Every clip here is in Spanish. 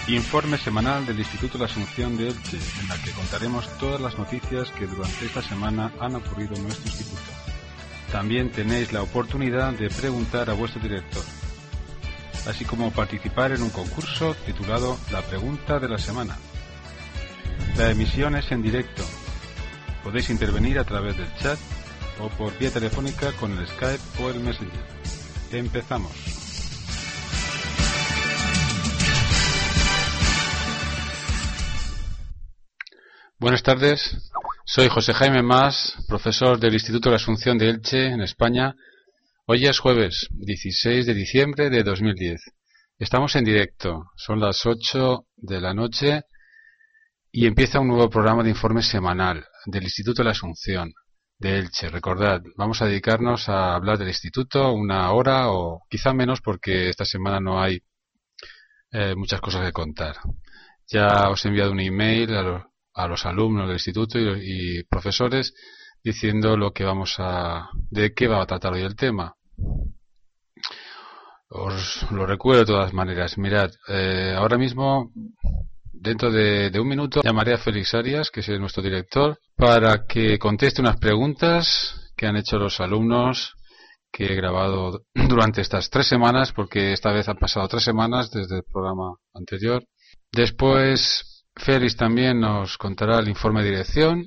Informe semanal del Instituto La Asunción de Elche, en la que contaremos todas las noticias que durante esta semana han ocurrido en nuestro instituto. También tenéis la oportunidad de preguntar a vuestro director, así como participar en un concurso titulado La Pregunta de la Semana. La emisión es en directo. Podéis intervenir a través del chat o por vía telefónica con el Skype o el Messenger. Empezamos. Buenas tardes, soy José Jaime Mas, profesor del Instituto La Asunción de Elche, en España. Hoy es jueves, 16 de diciembre de 2010. Estamos en directo, son las 8 de la noche y empieza un nuevo programa de informe semanal del Instituto La Asunción de Elche. Recordad, vamos a dedicarnos a hablar del instituto una hora o quizá menos porque esta semana no hay muchas cosas que contar. Ya os he enviado un email a los alumnos del instituto y profesores diciendo de qué va a tratar hoy el tema. Os lo recuerdo de todas maneras. Mirad, ahora mismo, dentro de un minuto, llamaré a Félix Arias, que es nuestro director, para que conteste unas preguntas que han hecho los alumnos que he grabado durante estas 3 semanas, porque esta vez han pasado 3 semanas desde el programa anterior. Después Félix también nos contará el informe de dirección.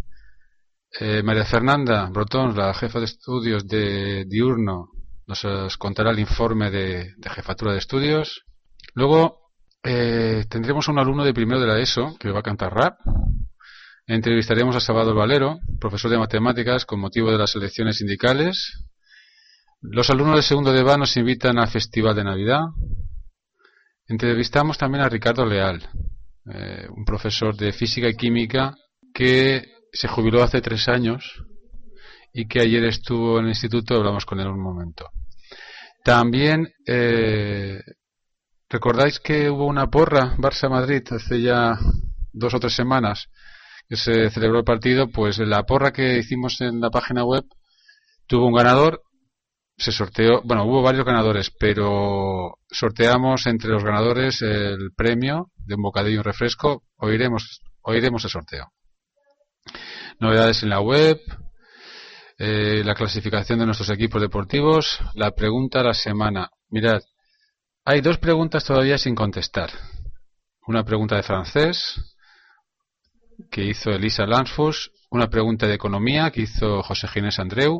María Fernanda Brotons, la jefa de estudios de Diurno, nos contará el informe de jefatura de estudios. Luego tendremos un alumno de primero de la ESO que va a cantar rap. Entrevistaremos a Salvador Valero, profesor de matemáticas, con motivo de las elecciones sindicales. Los alumnos de segundo de BA nos invitan al Festival de Navidad. Entrevistamos también a Ricardo Leal, un profesor de física y química que se jubiló hace 3 años y que ayer estuvo en el instituto. Hablamos con él un momento. También recordáis que hubo una porra Barça-Madrid hace ya 2 o 3 semanas que se celebró el partido. Pues la porra que hicimos en la página web tuvo un ganador. Se sorteó, bueno, hubo varios ganadores, pero sorteamos entre los ganadores el premio de un bocadillo y un refresco. Oiremos el sorteo. Novedades en la web, la clasificación de nuestros equipos deportivos, la pregunta de la semana. Mirad, hay 2 preguntas todavía sin contestar. Una pregunta de francés que hizo Elisa Lansfus, una pregunta de economía que hizo José Ginés Andreu,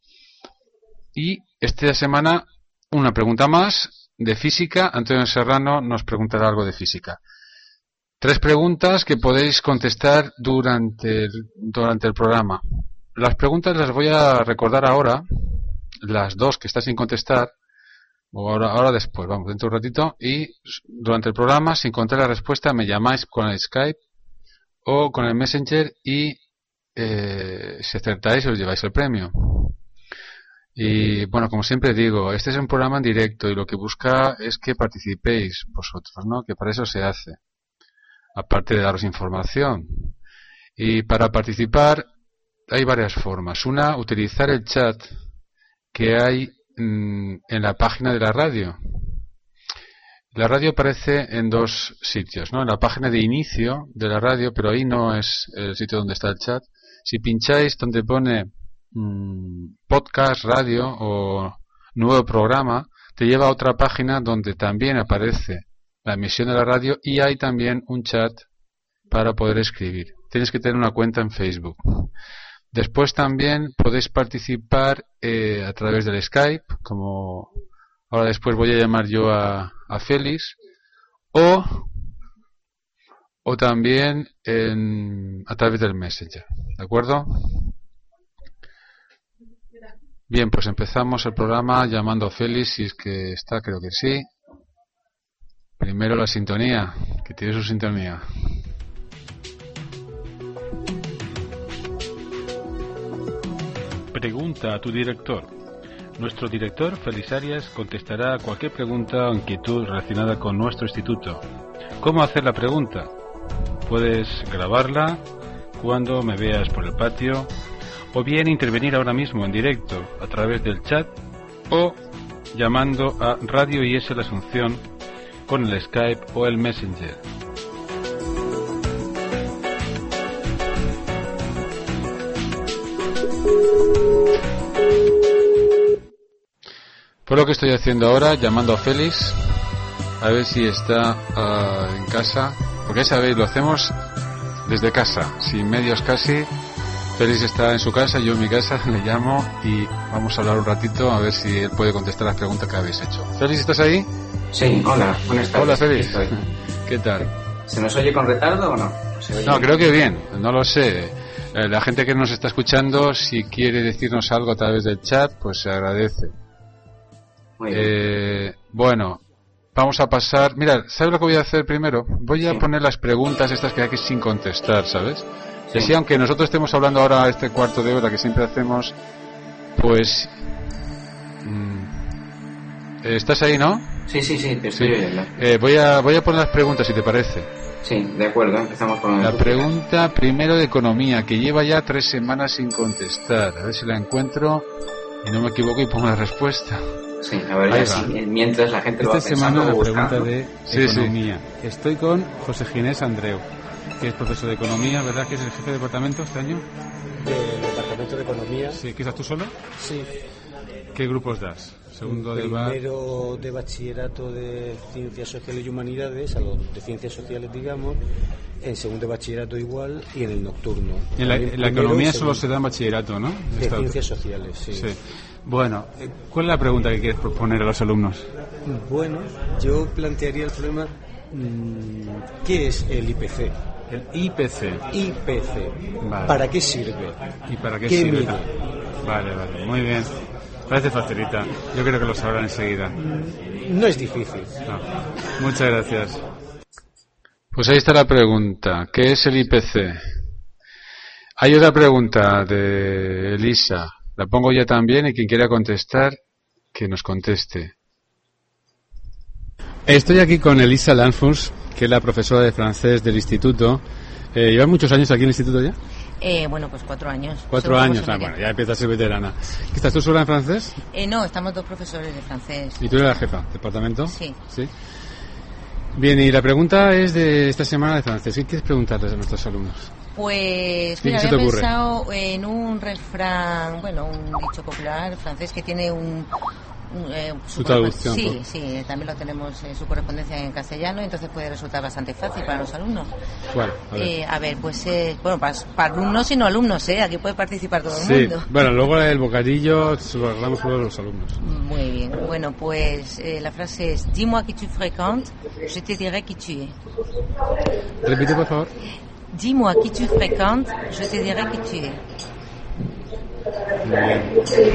y esta semana una pregunta más de física. Antonio Serrano nos preguntará algo de física. 3 preguntas que podéis contestar durante el programa. Las preguntas las voy a recordar ahora, las 2 que están sin contestar, o ahora después, vamos, dentro de un ratito, y durante el programa, si encontráis la respuesta, me llamáis con el Skype o con el Messenger y si acertáis os lleváis el premio. Y bueno, como siempre digo, este es un programa en directo y lo que busca es que participéis vosotros, ¿no? Que para eso se hace, aparte de daros información. Y para participar hay varias formas. Una, utilizar el chat que hay en la página de la radio. La radio aparece en 2 sitios, ¿no? En la página de inicio de la radio, pero ahí no es el sitio donde está el chat. Si pincháis donde pone podcast, radio o nuevo programa, te lleva a otra página donde también aparece la emisión de la radio y hay también un chat para poder escribir. Tienes que tener una cuenta en Facebook. Después también podéis participar a través del Skype, como ahora después voy a llamar yo a Félix, o también a través del Messenger, ¿de acuerdo? Bien, pues empezamos el programa llamando a Félix, si es que está, creo que sí. Primero la sintonía, que tiene su sintonía. Pregunta a tu director. Nuestro director, Félix Arias, contestará a cualquier pregunta o inquietud relacionada con nuestro instituto. ¿Cómo hacer la pregunta? Puedes grabarla cuando me veas por el patio, o bien intervenir ahora mismo en directo a través del chat o llamando a Radio IS La Asunción con el Skype o el Messenger. Por lo que estoy haciendo ahora, llamando a Félix, a ver si está en casa, porque ya sabéis, lo hacemos desde casa, sin medios casi. Félix está en su casa, yo en mi casa, le llamo y vamos a hablar un ratito a ver si él puede contestar las preguntas que habéis hecho. Félix, ¿estás ahí? Sí, hola, buenas tardes. Hola, Félix. ¿Qué tal? ¿Se nos oye con retardo o no? No, creo que bien, no lo sé. La gente que nos está escuchando, si quiere decirnos algo a través del chat, pues se agradece. Muy bien. Bueno, vamos a pasar. Mira, ¿sabes lo que voy a hacer primero? Voy a poner las preguntas estas que hay que sin contestar, ¿sabes? Y así, aunque nosotros estemos hablando ahora este cuarto de hora que siempre hacemos, pues... ¿estás ahí, no? Sí, te estoy oyendo. Voy a poner las preguntas, si te parece. Sí, de acuerdo, empezamos con... La pregunta primero de economía, que lleva ya 3 semanas sin contestar. A ver si la encuentro y no me equivoco y pongo la respuesta. Sí, a ver, ya sí, mientras la gente lo va pensando. Esta semana la pregunta de economía. Sí. Estoy con José Ginés Andreu, que es profesor de economía, ¿verdad? Que es el jefe de departamento este año. Del departamento de economía. Sí, ¿que estás tú solo? Sí. ¿Qué grupos das? Segundo Primero de bachillerato de Ciencias Sociales y Humanidades, a los de Ciencias Sociales, digamos. En segundo de bachillerato igual y en el nocturno. En la economía solo se da en bachillerato, ¿no? De Ciencias Sociales, sí. Bueno, ¿cuál es la pregunta que quieres proponer a los alumnos? Bueno, yo plantearía el problema, ¿qué es el IPC? El IPC. Vale. ¿Para qué sirve? ¿Y para qué sirve? Mide? Vale, muy bien. Parece facilita. Yo creo que lo sabrán enseguida. No es difícil. No. Muchas gracias. Pues ahí está la pregunta. ¿Qué es el IPC? Hay otra pregunta de Elisa. La pongo ya también y quien quiera contestar, que nos conteste. Estoy aquí con Elisa Lanfus, que es la profesora de francés del instituto. ¿Lleva muchos años aquí en el instituto ya? Bueno, pues 4 años. 4 años, bueno, ya empieza a ser veterana. ¿Estás tú sola en francés? No, estamos 2 profesores de francés. ¿Y tú eres la jefa? ¿Departamento? Sí. Bien, y la pregunta es de esta semana de francés. ¿Qué quieres preguntarles a nuestros alumnos? Pues, mira, había pensado en un refrán, bueno, un dicho popular francés que tiene su traducción. Sí, también lo tenemos su correspondencia en castellano, entonces puede resultar bastante fácil para los alumnos. ¿Cuál? A ver, pues, bueno, para alumnos y no alumnos, aquí puede participar todo el mundo. Bueno, luego el bocadillo se lo arreglamos solo a los alumnos. Muy bien, bueno, pues la frase es: dis-moi qui tu fréquentes, je te dirai qui tu es. Repite, por favor. Dis-moi qui tu fréquentes, je te dirai qui tu es. Muy bien.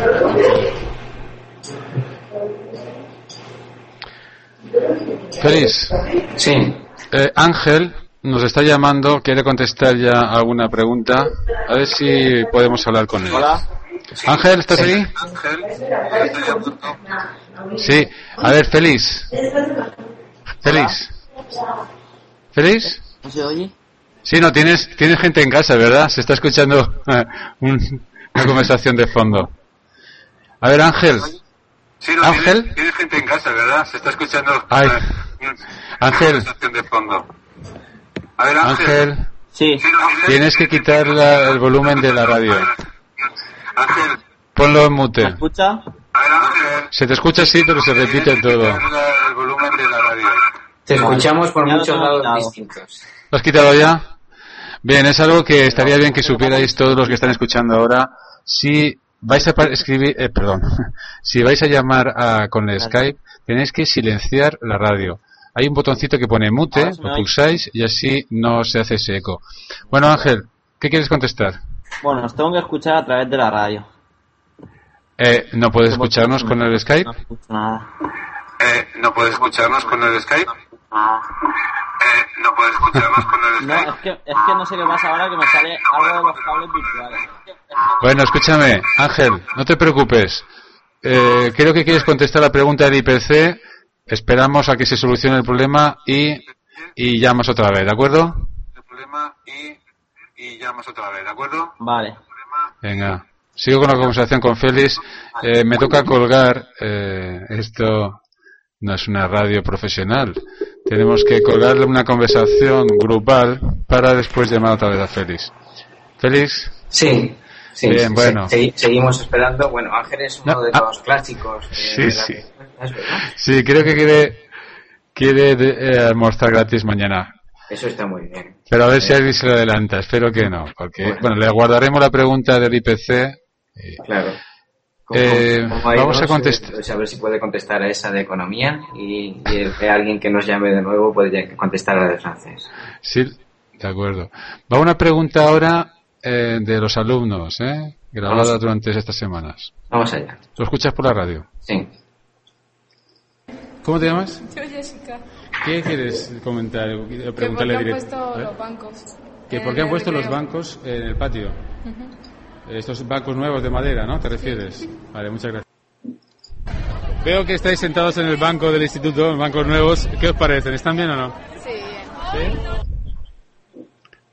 Félix. Sí. Ángel nos está llamando, quiere contestar ya alguna pregunta. A ver si podemos hablar con él. Hola. Ángel, ¿estás ahí? Sí. A ver, Félix. ¿Félix? ¿No se oye? Sí, no, tienes gente en casa, ¿verdad? Se está escuchando una conversación de fondo. A ver, Ángel. Sí, no, Ángel. Tienes gente en casa, ¿verdad? Se está escuchando Ángel. conversación de fondo. A ver, Ángel. Sí. Tienes que quitar el volumen de la radio. Ángel. Ponlo en mute. ¿Me escucha? A ver, Ángel. Se te escucha sí, pero se repite todo. El volumen de la radio. Te escuchamos por Ya lo muchos tengo lados quitado. distintos. ¿Lo has quitado ya? Bien, es algo que estaría bien que supierais todos los que están escuchando ahora. Si vais a escribir, si vais a llamar con el Skype, tenéis que silenciar la radio. Hay un botoncito que pone mute, Ahora se me lo oye. pulsáis y así no se hace ese eco. Bueno, Ángel, ¿qué quieres contestar? Bueno, os tengo que escuchar a través de la radio. ¿No puedes escucharnos con el Skype? No escucho nada. ¿No puedes escucharnos con el Skype? ¿No puedes escucharnos con el No, Skype? es que no sé qué pasa ahora, que me sale algo de los cables virtuales. Bueno, escúchame, Ángel, no te preocupes. Creo que quieres contestar la pregunta del IPC. Esperamos a que se solucione el problema y llamas otra vez, ¿de acuerdo? El problema y llamas otra vez, ¿de acuerdo? Vale. Venga, sigo con la conversación con Félix. Me toca colgar esto. no es una radio profesional. Tenemos que colgarle una conversación grupal para después llamar otra vez a Félix. ¿Félix? Sí. Bien, bueno. Seguimos esperando. Bueno, Ángel es uno de los clásicos. Sí. Sí, creo que quiere almorzar gratis mañana. Eso está muy bien. Pero a ver si alguien se lo adelanta. Espero que no, porque bueno, le guardaremos la pregunta del IPC. Claro. Vamos a contestar. A ver si puede contestar a esa de economía y alguien que nos llame de nuevo puede contestar a la de francés. Sí, de acuerdo. Va una pregunta ahora de los alumnos, grabada durante estas semanas. Vamos allá. ¿Lo escuchas por la radio? Sí. ¿Cómo te llamas? Yo, Jessica. ¿Qué quieres comentar? Preguntarle ¿Por qué han directo. puesto los bancos? ¿Por qué han puesto los bancos en el patio? Estos bancos nuevos de madera, ¿no? ¿Te refieres? Vale, muchas gracias. Veo que estáis sentados en el banco del instituto, en bancos nuevos. ¿Qué os parecen? ¿Están bien o no? Sí, bien. ¿Sí?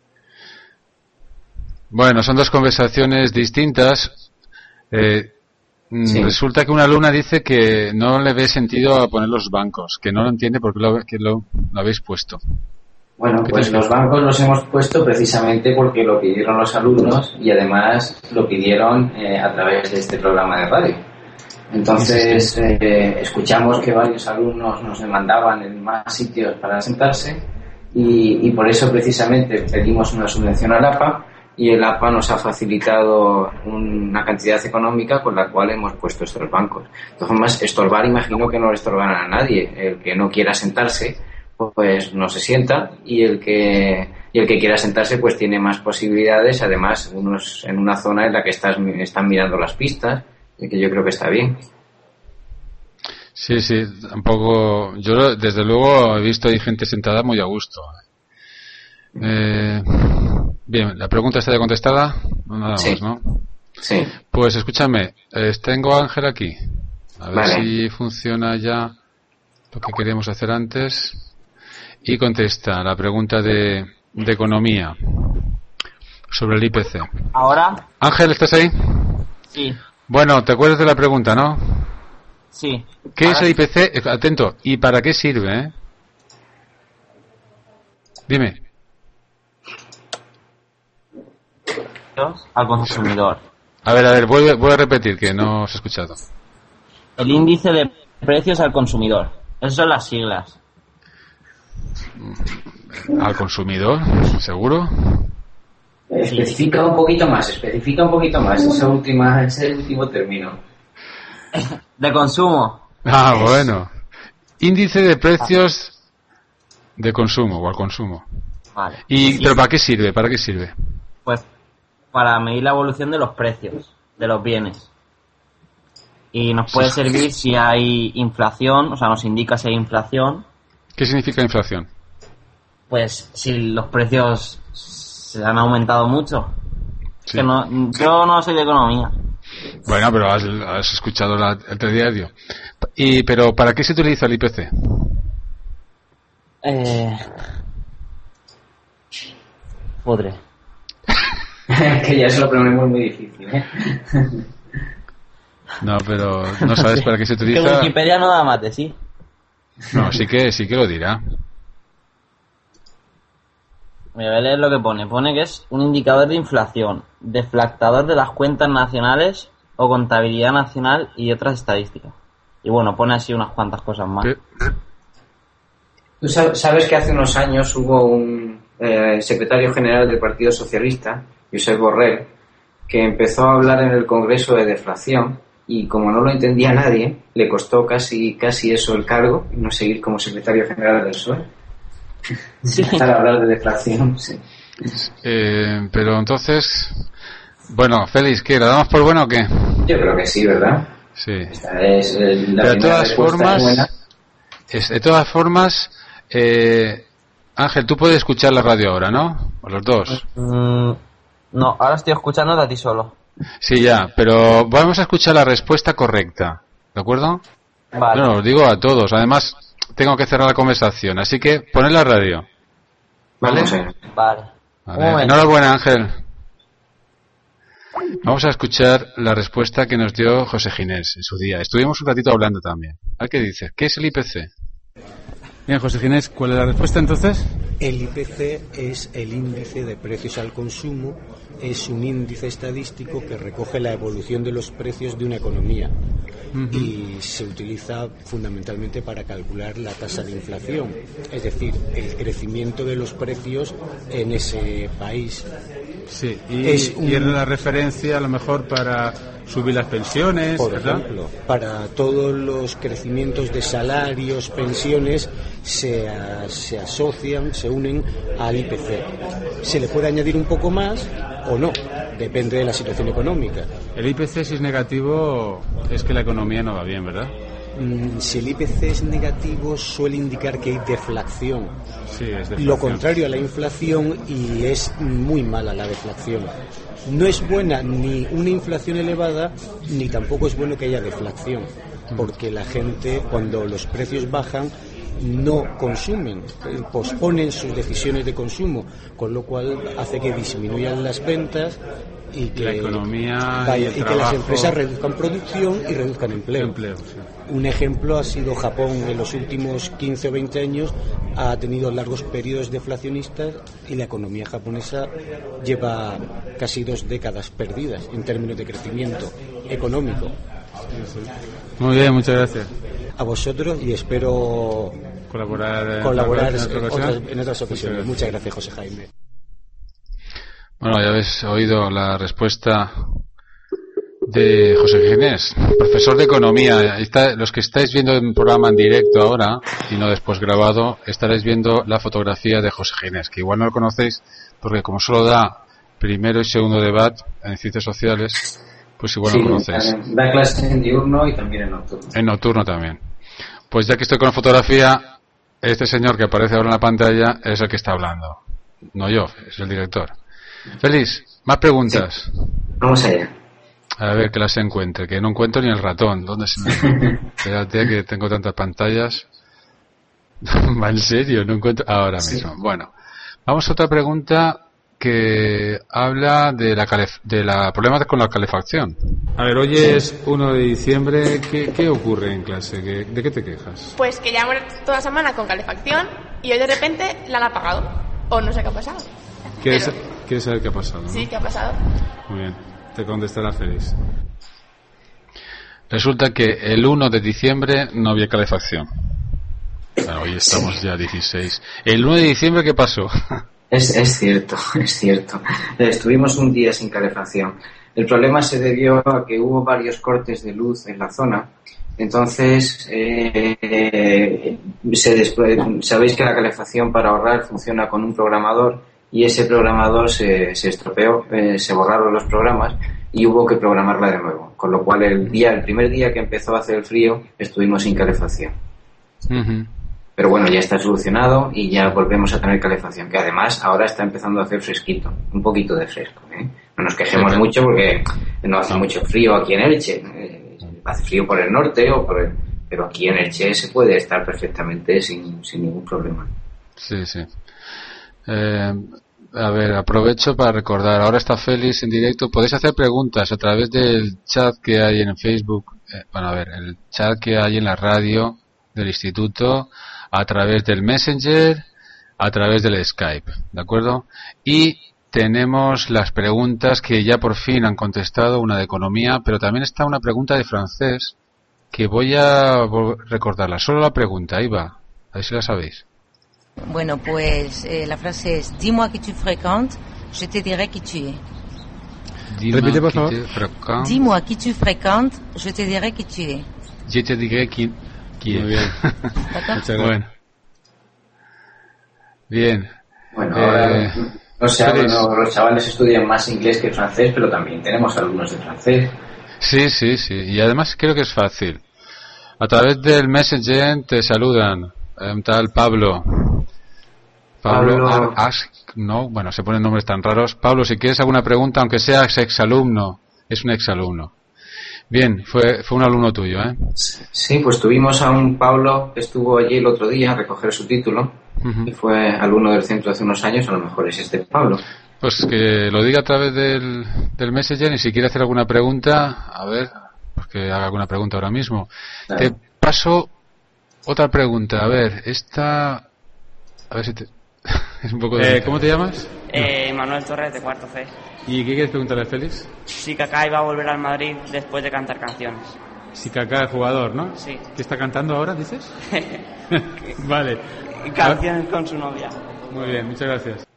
Bueno, son dos conversaciones distintas. Resulta que una alumna dice que no le ve sentido a poner los bancos, que no lo entiende por qué lo habéis puesto. Bueno, pues los bancos los hemos puesto precisamente porque lo pidieron los alumnos y además lo pidieron a través de este programa de radio. Entonces escuchamos que varios alumnos nos demandaban en más sitios para sentarse y por eso precisamente pedimos una subvención al APA y el APA nos ha facilitado una cantidad económica con la cual hemos puesto estos bancos. De todas formas, estorbar imagino que no le estorbarán a nadie. El que no quiera sentarse pues no se sienta y el que quiera sentarse pues tiene más posibilidades, además unos en una zona en la que están mirando las pistas y que yo creo que está bien. Sí, tampoco yo desde luego he visto ahí gente sentada muy a gusto. Bien, la pregunta está ya contestada, nada más, ¿no? Sí. Pues escúchame, tengo a Ángel aquí, a ver vale. si funciona ya lo que queríamos hacer antes. Y contesta la pregunta de economía sobre el IPC. ¿Ahora? Ángel, ¿estás ahí? Sí. Bueno, ¿te acuerdas de la pregunta, no? Sí. ¿Qué es el IPC? Atento. ¿Y para qué sirve? Dime. Al consumidor. A ver, voy a repetir que no os he escuchado. El índice de precios al consumidor. Esas son las siglas. ¿Al consumidor? ¿Seguro? Especifica un poquito más, ese último término. De consumo. Bueno. Índice de precios de consumo o al consumo. Vale. ¿Pero para qué sirve? Pues para medir la evolución de los precios de los bienes. Y nos puede servir si hay inflación, o sea, nos indica si hay inflación. ¿Qué significa inflación? Pues si los precios se han aumentado mucho. Sí. Que yo no soy de economía. Bueno, pero has escuchado el telediario. ¿Pero para qué se utiliza el IPC? Podré. Que ya se lo ponemos muy difícil, No, pero no sabes para qué se utiliza. Que Wikipedia no da mate, ¿sí? No, sí que lo dirá. Me voy a leer lo que pone. Pone que es un indicador de inflación, deflactador de las cuentas nacionales o contabilidad nacional y otras estadísticas. Y bueno, pone así unas cuantas cosas más. ¿Qué? Tú sabes que hace unos años hubo un secretario general del Partido Socialista, Josep Borrell, que empezó a hablar en el Congreso de deflación y como no lo entendía nadie, le costó casi eso el cargo y no seguir como secretario general del PSOE. Sí. Para hablar de deflación, sí. Pero entonces, bueno, Félix, ¿qué? ¿La damos por buena o qué? Yo creo que sí, ¿verdad? Sí. Esta es la pero de todas formas, Ángel, tú puedes escuchar la radio ahora, ¿no? O los dos. No, ahora estoy escuchándote a ti solo. Sí, ya, pero vamos a escuchar la respuesta correcta, ¿de acuerdo? Vale. Bueno, os digo a todos, además tengo que cerrar la conversación, así que poned la radio. ¿Vale? Vale. Enhorabuena, Ángel. Vamos a escuchar la respuesta que nos dio José Ginés en su día. Estuvimos un ratito hablando también. A ver qué dice. ¿Qué es el IPC? Bien, José Ginés, ¿cuál es la respuesta entonces? El IPC es el índice de precios al consumo, es un índice estadístico que recoge la evolución de los precios de una economía y se utiliza fundamentalmente para calcular la tasa de inflación, es decir, el crecimiento de los precios en ese país. Sí, y es la referencia a lo mejor para subir las pensiones, por ¿verdad? ejemplo, para todos los crecimientos de salarios, pensiones, se asocian, se unen al IPC. Se le puede añadir un poco más o no, depende de la situación económica. El IPC, si es negativo, es que la economía no va bien, ¿verdad? Si el IPC es negativo, suele indicar que hay deflación. Sí, es deflación. Lo contrario a la inflación, y es muy mala la deflación. No es buena ni una inflación elevada, ni tampoco es bueno que haya deflación, porque la gente, cuando los precios bajan, no consumen, posponen sus decisiones de consumo, con lo cual hace que disminuyan las ventas y que la economía y que las empresas reduzcan producción y reduzcan empleo. Sí. Un ejemplo ha sido Japón. En los últimos 15 o 20 años ha tenido largos periodos deflacionistas y la economía japonesa lleva casi 2 décadas perdidas en términos de crecimiento económico. Muy bien, muchas gracias. A vosotros, y espero colaborar en otras ocasiones. Muchas gracias, José Jaime. Bueno, ya habéis oído la respuesta de José Ginés, profesor de economía. Los que estáis viendo el programa en directo ahora y no después grabado, estaréis viendo la fotografía de José Ginés, que igual no lo conocéis porque como solo da primero y segundo debate en ciencias sociales, pues igual no lo conocéis. Da clases en diurno y también en nocturno. En nocturno también. Pues ya que estoy con la fotografía, este señor que aparece ahora en la pantalla es el que está hablando. No yo, es el director. Félix, más preguntas. Sí. Vamos allá. A ver que las encuentre, que no encuentro ni el ratón. ¿Dónde se me... Espérate que tengo tantas pantallas. ¿Va en serio? No encuentro ahora mismo. Bueno, vamos a otra pregunta que habla de la problema con la calefacción. A ver, hoy es 1 de diciembre. ¿Qué ocurre en clase? ¿De qué te quejas? Pues que llevamos toda la semana con calefacción y hoy de repente la han apagado. O no sé qué ha pasado. ¿Quieres saber qué ha pasado? ¿No? Sí, ¿qué ha pasado? Muy bien, te contestará Félix. Resulta que el 1 de diciembre no había calefacción. Bueno, hoy estamos ya 16. ¿El 1 de diciembre qué pasó? Es cierto. Estuvimos un día sin calefacción. El problema se debió a que hubo varios cortes de luz en la zona. Entonces, sabéis que la calefacción para ahorrar funciona con un programador y ese programador se estropeó, se borraron los programas y hubo que programarla de nuevo. Con lo cual el primer día que empezó a hacer el frío estuvimos sin calefacción. Uh-huh. Pero bueno, ya está solucionado y ya volvemos a tener calefacción, que además ahora está empezando a hacer fresquito, un poquito de fresco, ¿eh? No nos quejemos mucho porque no hace mucho frío aquí en Elche. Hace frío por el norte pero aquí en Elche se puede estar perfectamente sin ningún problema. Sí. A ver, aprovecho para recordar, ahora está Félix en directo, podéis hacer preguntas a través del chat que hay en Facebook, el chat que hay en la radio del instituto, a través del Messenger, a través del Skype, ¿de acuerdo? Y tenemos las preguntas que ya por fin han contestado, una de economía, pero también está una pregunta de francés que voy a recordarla. Solo la pregunta, ahí va, a ver si la sabéis. Bueno, pues la frase es: dis-moi qui tu fréquentes, je te dirai qui tu es. Repite, por favor. Dis-moi qui tu fréquentes, je te dirai qui tu es. Je te dirai qui es. Muy bien. Bueno. Bien. Bueno, ahora los chavales estudian más inglés que francés, pero también tenemos alumnos de francés. Sí. Y además creo que es fácil. A través del Messenger te saludan un tal Pablo, bueno, se ponen nombres tan raros. Pablo, si quieres alguna pregunta, aunque seas exalumno, es un exalumno. Bien, fue un alumno tuyo, ¿eh? Sí, pues tuvimos a un Pablo que estuvo allí el otro día a recoger su título y fue alumno del centro hace unos años, a lo mejor es este Pablo. Pues que lo diga a través del Messenger, y si quiere hacer alguna pregunta, a ver, pues que haga alguna pregunta ahora mismo. Claro. Te paso otra pregunta, a ver, esta... A ver si te... es un poco de... ¿Cómo te llamas? Manuel Torres, de cuarto C. ¿Y qué quieres preguntarle a Félix? Si Kaká iba a volver al Madrid después de cantar canciones. Si Kaká es jugador, ¿no? Sí. ¿Qué está cantando ahora, dices? Vale. Canciones con su novia. Muy bien, muchas gracias.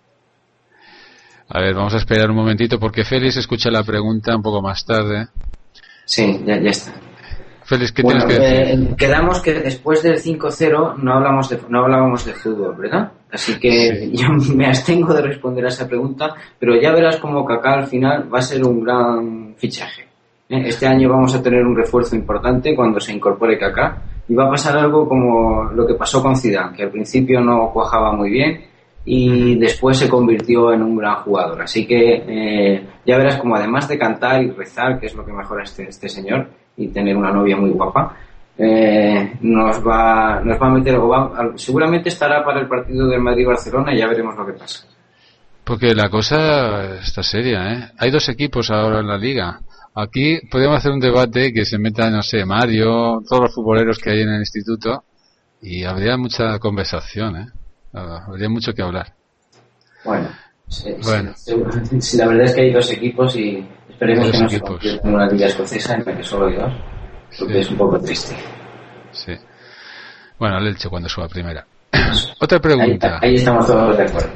A ver, vamos a esperar un momentito porque Félix escucha la pregunta un poco más tarde. Sí, ya está. Félix, ¿qué tienes que decir? Quedamos que después del 5-0 no hablábamos de fútbol, ¿verdad? Así que yo me abstengo de responder a esa pregunta, pero ya verás como Kaká al final va a ser un gran fichaje. Este año vamos a tener un refuerzo importante cuando se incorpore Kaká, y va a pasar algo como lo que pasó con Zidane, que al principio no cuajaba muy bien y después se convirtió en un gran jugador. Así que ya verás como además de cantar y rezar, que es lo que mejora este señor, y tener una novia muy guapa, nos va a meter, seguramente estará para el partido del Madrid-Barcelona, y ya veremos lo que pasa. Porque la cosa está seria, ¿eh? Hay 2 equipos ahora en la liga. Aquí podríamos hacer un debate que se meta, no sé, Mario, todos los futboleros que hay en el instituto, y habría mucha conversación, ¿eh? Habría mucho que hablar. Bueno, sí, la verdad es que hay 2 equipos y esperemos que no se convierta en una liga escocesa en la que solo hay 2, porque es un poco triste. Sí. Bueno, el Elche cuando suba primera. Otra pregunta. Ahí estamos todos de acuerdo.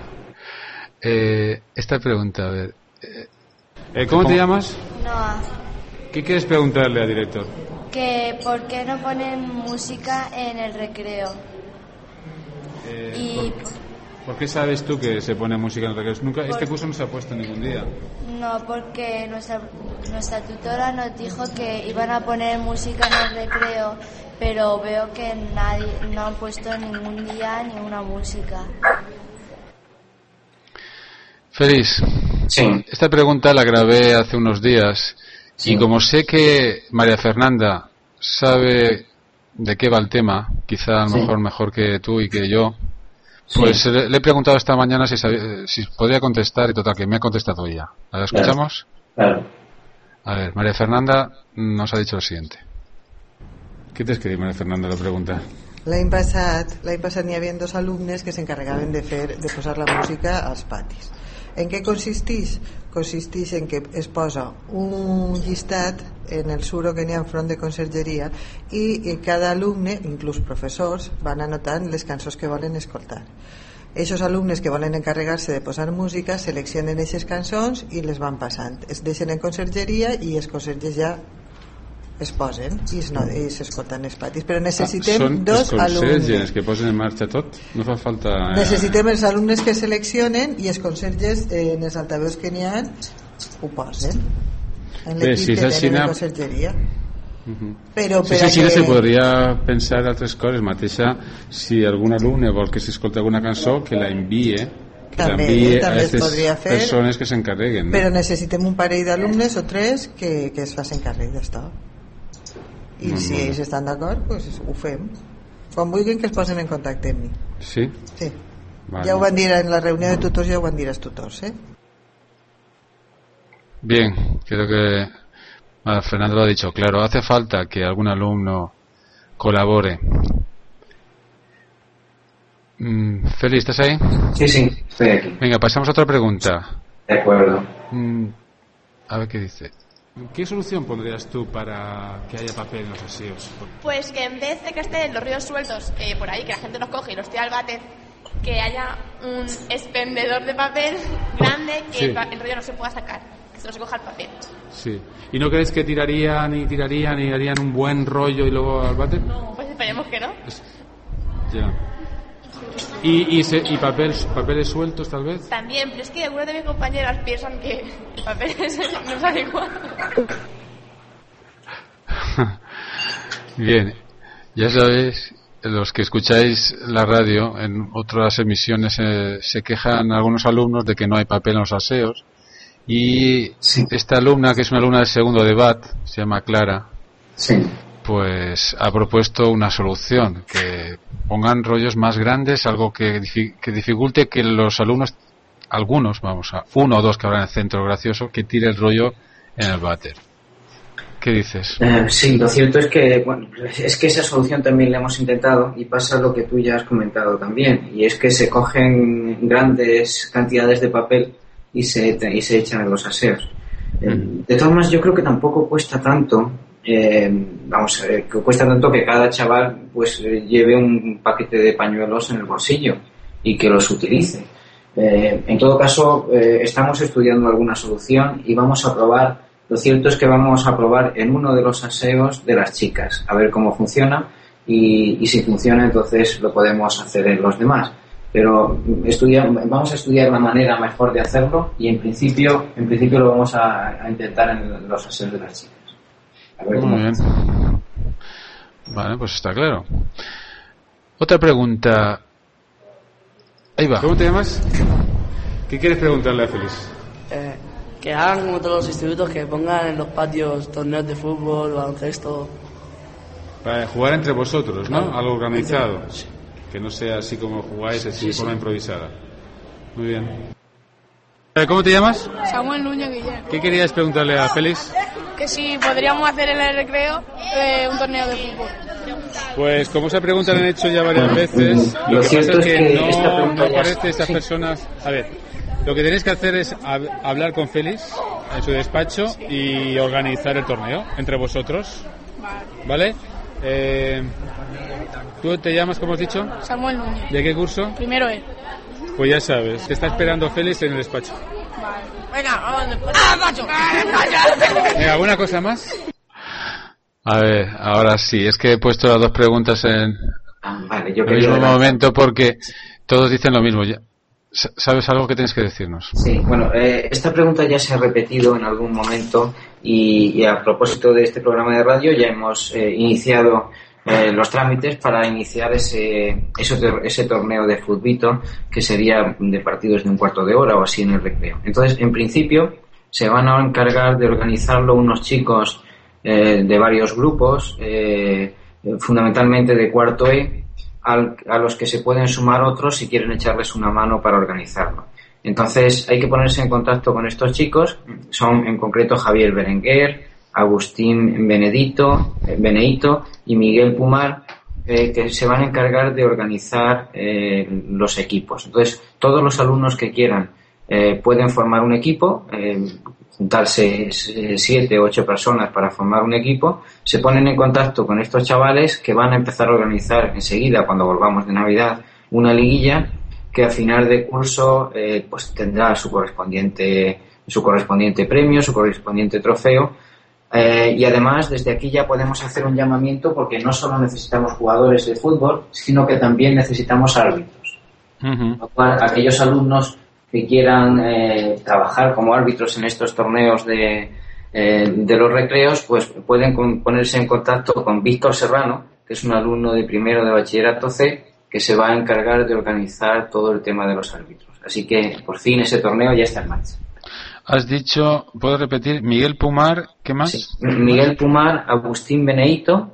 Esta pregunta, a ver. ¿Cómo te llamas? Noa. ¿Qué quieres preguntarle al director? Que por qué no ponen música en el recreo. ¿Por qué sabes tú que se pone música en el recreo? Este curso no se ha puesto ningún día. No, porque nuestra tutora nos dijo que iban a poner música en el recreo, pero veo que nadie no ha puesto ningún día ninguna música. Félix, sí. Esta pregunta la grabé hace unos días, sí. Y como sé que María Fernanda sabe de qué va el tema, quizá a lo mejor que tú y que yo, pues le he preguntado esta mañana si podría contestar, y total, que me ha contestado ella. ¿La escuchamos? Claro. A ver, María Fernanda nos ha dicho lo siguiente. ¿Qué te escribe María Fernanda, la pregunta? L'any passat n'hi havia 2 alumnes que s'encarregaven de posar la música als patis. En què consisteix? Consisteix en que es posa un llistat en el suro que n'hi ha enfront de consergeria, i cada alumne, inclús professors, van anotant les cançons que volen escoltar. Aquests alumnes que volen encarregar-se de posar música seleccionen aquestes cançons i les van passant. Es deixen en consergeria i els conserges ja es posen i s'escolten els patis, però necessitem 2 alumnes. Són els que posen en marxa tot? No fa falta... Necessitem els alumnes que seleccionen i els conserges en els altaveus que n'hi ha ho posen en l'equip que tenen de consergeria. Però sí, se podria pensar altres coses mateixa. Si algun alumne vol que s'escolti alguna cançó, que la envie també a es podria fer, persones que s'encarreguen, però necessitem un parell d'alumnes o 3 que es facin càrrec d'això. I si ells estan d'acord, pues ho fem. Quan vulguin que es posen en contacte amb mi. Sí? Sí. Vale. Ja ho van dir en la reunió de tutors, ja ho van dir els tutors, Bien, creo que Fernando lo ha dicho claro. Hace falta que algún alumno colabore. Félix, ¿estás ahí? Sí, estoy aquí. Venga, pasamos a otra pregunta. De acuerdo. A ver qué dice. ¿Qué solución pondrías tú para que haya papel en los aseos? Pues que en vez de que estén los ríos sueltos por ahí, que la gente los coge y los tira al váter, que haya un expendedor de papel grande que el rollo no se pueda sacar, que se los coja el papel. Sí. ¿Y no crees que tirarían y harían un buen rollo y luego al váter? No, pues esperemos que no. Ya. ¿Y papeles sueltos tal vez? También, pero es que algunos de mis compañeros piensan que el papel no es adecuado. Bien, ya sabéis, los que escucháis la radio, en otras emisiones se quejan algunos alumnos de que no hay papel en los aseos, y esta alumna, que es una alumna del segundo de BAT, se llama Clara, pues ha propuesto una solución, que pongan rollos más grandes, algo que dificulte que los alumnos algunos, uno o dos que habrá en el centro gracioso, que tire el rollo en el váter. ¿Qué dices? Sí, lo cierto es que esa solución también la hemos intentado y pasa lo que tú ya has comentado también, y es que se cogen grandes cantidades de papel y se echan en los aseos. De todas maneras, yo creo que tampoco cuesta tanto, que cuesta tanto que cada chaval pues lleve un paquete de pañuelos en el bolsillo y que los utilice. En todo caso, estamos estudiando alguna solución y vamos a probar. Lo cierto es que vamos a probar en uno de los aseos de las chicas, a ver cómo funciona y si funciona entonces lo podemos hacer en los demás. Pero vamos a estudiar la manera mejor de hacerlo y en principio lo vamos a intentar en los aseos de las chicas. A ver cómo bien. Vale, pues está claro. Otra pregunta. Ahí va. ¿Cómo te llamas? ¿Qué quieres preguntarle a Félix? Que hagan como todos los institutos, que pongan en los patios torneos de fútbol, baloncesto. Para jugar entre vosotros, ¿no? Claro. Algo organizado. Sí. Que no sea así como jugáis, así de forma improvisada. Muy bien. ¿Cómo te llamas? Samuel Núñez Guillén. ¿Qué querías preguntarle a Félix? Que si podríamos hacer en el recreo un torneo de fútbol. Pues como esa pregunta la han hecho ya varias veces, lo que pasa es que no aparece estas personas. A ver, lo que tenéis que hacer es hablar con Félix en su despacho y organizar el torneo entre vosotros, ¿vale? ¿Tú te llamas, como has dicho? Samuel Núñez. ¿De qué curso? Primero E. Pues ya sabes, te está esperando Félix en el despacho. Vale. Venga, vamos después. ¡Ah, macho! Venga, ¿alguna cosa más? A ver, ahora sí, es que he puesto las dos preguntas en yo el mismo momento porque todos dicen lo mismo. ¿Sabes algo que tienes que decirnos? Sí, bueno, esta pregunta ya se ha repetido en algún momento y a propósito de este programa de radio ya hemos iniciado los trámites para iniciar ese torneo de futbito que sería de partidos de un cuarto de hora o así en el recreo. Entonces, en principio, se van a encargar de organizarlo unos chicos de varios grupos, fundamentalmente de cuarto E, a los que se pueden sumar otros si quieren echarles una mano para organizarlo. Entonces hay que ponerse en contacto con estos chicos, son en concreto Javier Berenguer, Agustín Beneito y Miguel Pumar, que se van a encargar de organizar los equipos. Entonces todos los alumnos que quieran pueden formar un equipo, juntarse 7 o 8 personas para formar un equipo, se ponen en contacto con estos chavales que van a empezar a organizar enseguida, cuando volvamos de Navidad, una liguilla que a final de curso pues tendrá su correspondiente premio, su correspondiente trofeo, y además desde aquí ya podemos hacer un llamamiento porque no solo necesitamos jugadores de fútbol, sino que también necesitamos árbitros. Lo cual, aquellos alumnos que quieran trabajar como árbitros en estos torneos de los recreos, pues pueden ponerse en contacto con Víctor Serrano, que es un alumno de primero de bachillerato C, que se va a encargar de organizar todo el tema de los árbitros. Así que, por fin, ese torneo ya está en marcha. Has dicho, ¿puedo repetir? Miguel Pumar, ¿qué más? Sí. Miguel Pumar, Agustín Beneito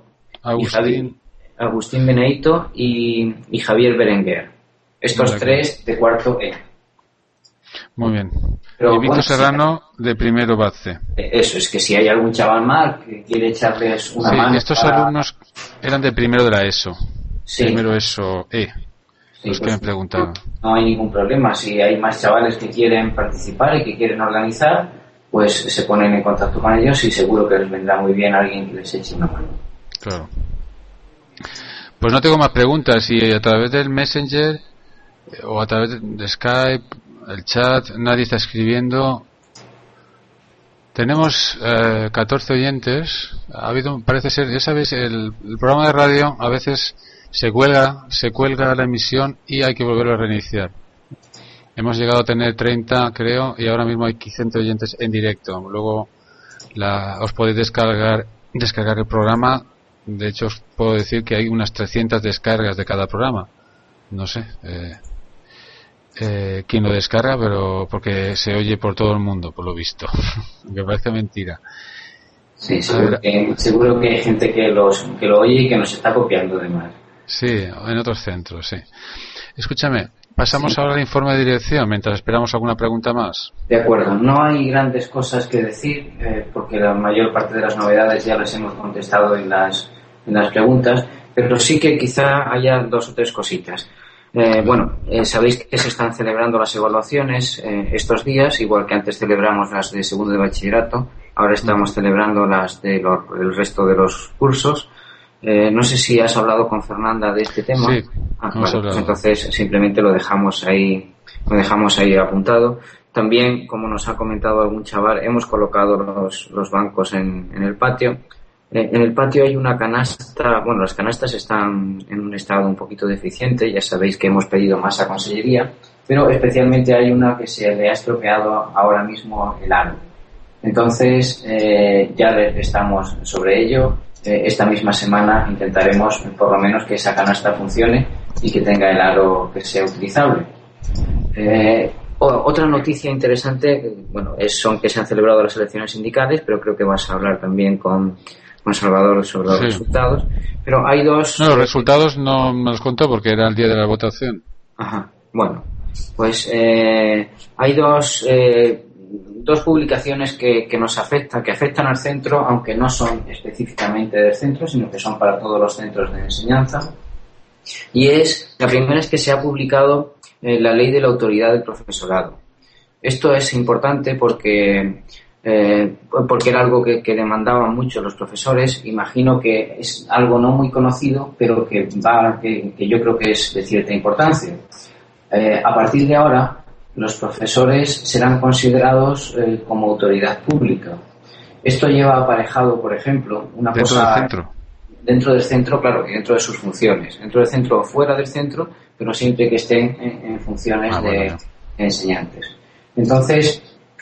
y Javier Berenguer. Estos tres de cuarto E. Muy bien. Pero, y Víctor Serrano de primero BAC. Eso, es que si hay algún chaval mal que quiere echarles una mano... Estos alumnos eran de primero de la ESO. Sí. Primero ESO E. Sí, los que me preguntaron. No hay ningún problema. Si hay más chavales que quieren participar y que quieren organizar, pues se ponen en contacto con ellos y seguro que les vendrá muy bien alguien que les eche una mano. Claro. Pues no tengo más preguntas. Y a través del Messenger o a través de Skype, el chat, nadie está escribiendo. Tenemos 14 oyentes. Ha habido, parece ser, ya sabéis, el programa de radio a veces se cuelga la emisión y hay que volverlo a reiniciar. Hemos llegado a tener 30, creo, y ahora mismo hay 15 oyentes en directo. Luego os podéis descargar el programa. De hecho, os puedo decir que hay unas 300 descargas de cada programa. No sé quién lo descarga, pero porque se oye por todo el mundo, por lo visto. Me parece mentira. Sí, seguro que hay gente que lo oye y que nos está copiando de más. Sí, en otros centros, sí. Escúchame, Pasamos ahora al informe de dirección, mientras esperamos alguna pregunta más. De acuerdo. No hay grandes cosas que decir, porque la mayor parte de las novedades ya las hemos contestado en las preguntas, pero sí que quizá haya 2 o 3 cositas. Sabéis que se están celebrando las evaluaciones estos días, igual que antes celebramos las de segundo de bachillerato, ahora estamos celebrando las del resto de los cursos. No sé si has hablado con Fernanda de este tema. Sí, pues entonces simplemente lo dejamos ahí apuntado. También, como nos ha comentado algún chaval, hemos colocado los bancos en el patio. En el patio hay una canasta, las canastas están en un estado un poquito deficiente, ya sabéis que hemos pedido más a Consellería, pero especialmente hay una que se le ha estropeado ahora mismo el aro. Entonces, ya estamos sobre ello. Esta misma semana intentaremos por lo menos que esa canasta funcione y que tenga el aro que sea utilizable. Otra noticia interesante, son que se han celebrado las elecciones sindicales, pero creo que vas a hablar también con Salvador sobre los resultados. Pero hay 2... No, los resultados no me los contó porque era el día de la votación. Ajá. Bueno, pues hay dos publicaciones que nos afectan, que afectan al centro, aunque no son específicamente del centro, sino que son para todos los centros de enseñanza. Y la primera es que se ha publicado la ley de la autoridad del profesorado. Esto es importante porque era algo que demandaban mucho los profesores. Imagino que es algo no muy conocido, pero que yo creo que es de cierta importancia. A partir de ahora, los profesores serán considerados como autoridad pública. Esto lleva aparejado, por ejemplo, una cosa... ¿Dentro del centro? Dentro del centro, claro, y dentro de sus funciones. Dentro del centro o fuera del centro, pero siempre que estén en funciones de enseñantes. Entonces,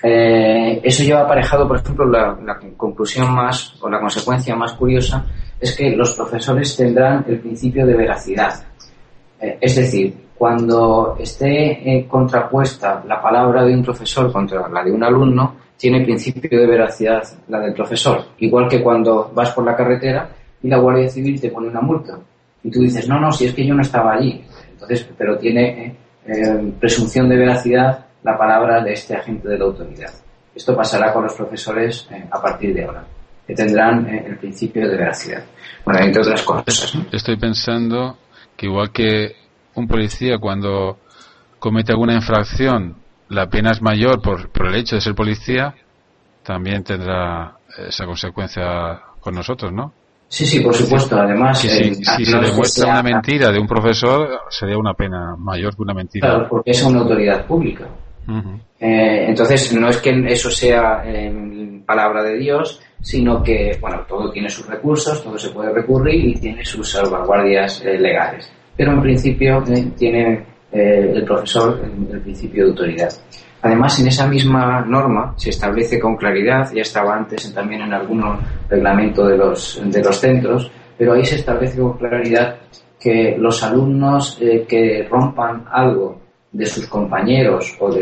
eso lleva aparejado, por ejemplo, la conclusión más, o la consecuencia más curiosa, es que los profesores tendrán el principio de veracidad. Es decir, cuando esté contrapuesta la palabra de un profesor contra la de un alumno, tiene principio de veracidad la del profesor. Igual que cuando vas por la carretera y la Guardia Civil te pone una multa. Y tú dices, no, si es que yo no estaba allí. Entonces, pero tiene presunción de veracidad la palabra de este agente de la autoridad. Esto pasará con los profesores a partir de ahora, que tendrán el principio de veracidad. Entre otras cosas, ¿no? Estoy pensando que igual que un policía cuando comete alguna infracción, la pena es mayor por el hecho de ser policía, también tendrá esa consecuencia con nosotros, ¿no? Sí, por supuesto. Además, si se demuestra una mentira de un profesor, sería una pena mayor que una mentira. Claro, porque es una autoridad pública. Uh-huh. Entonces, no es que eso sea palabra de Dios, sino que, todo tiene sus recursos, todo se puede recurrir y tiene sus salvaguardias legales. Pero en principio tiene el profesor el principio de autoridad. Además, en esa misma norma se establece con claridad, ya estaba antes también en algún reglamento de los centros, pero ahí se establece con claridad que los alumnos que rompan algo de sus compañeros o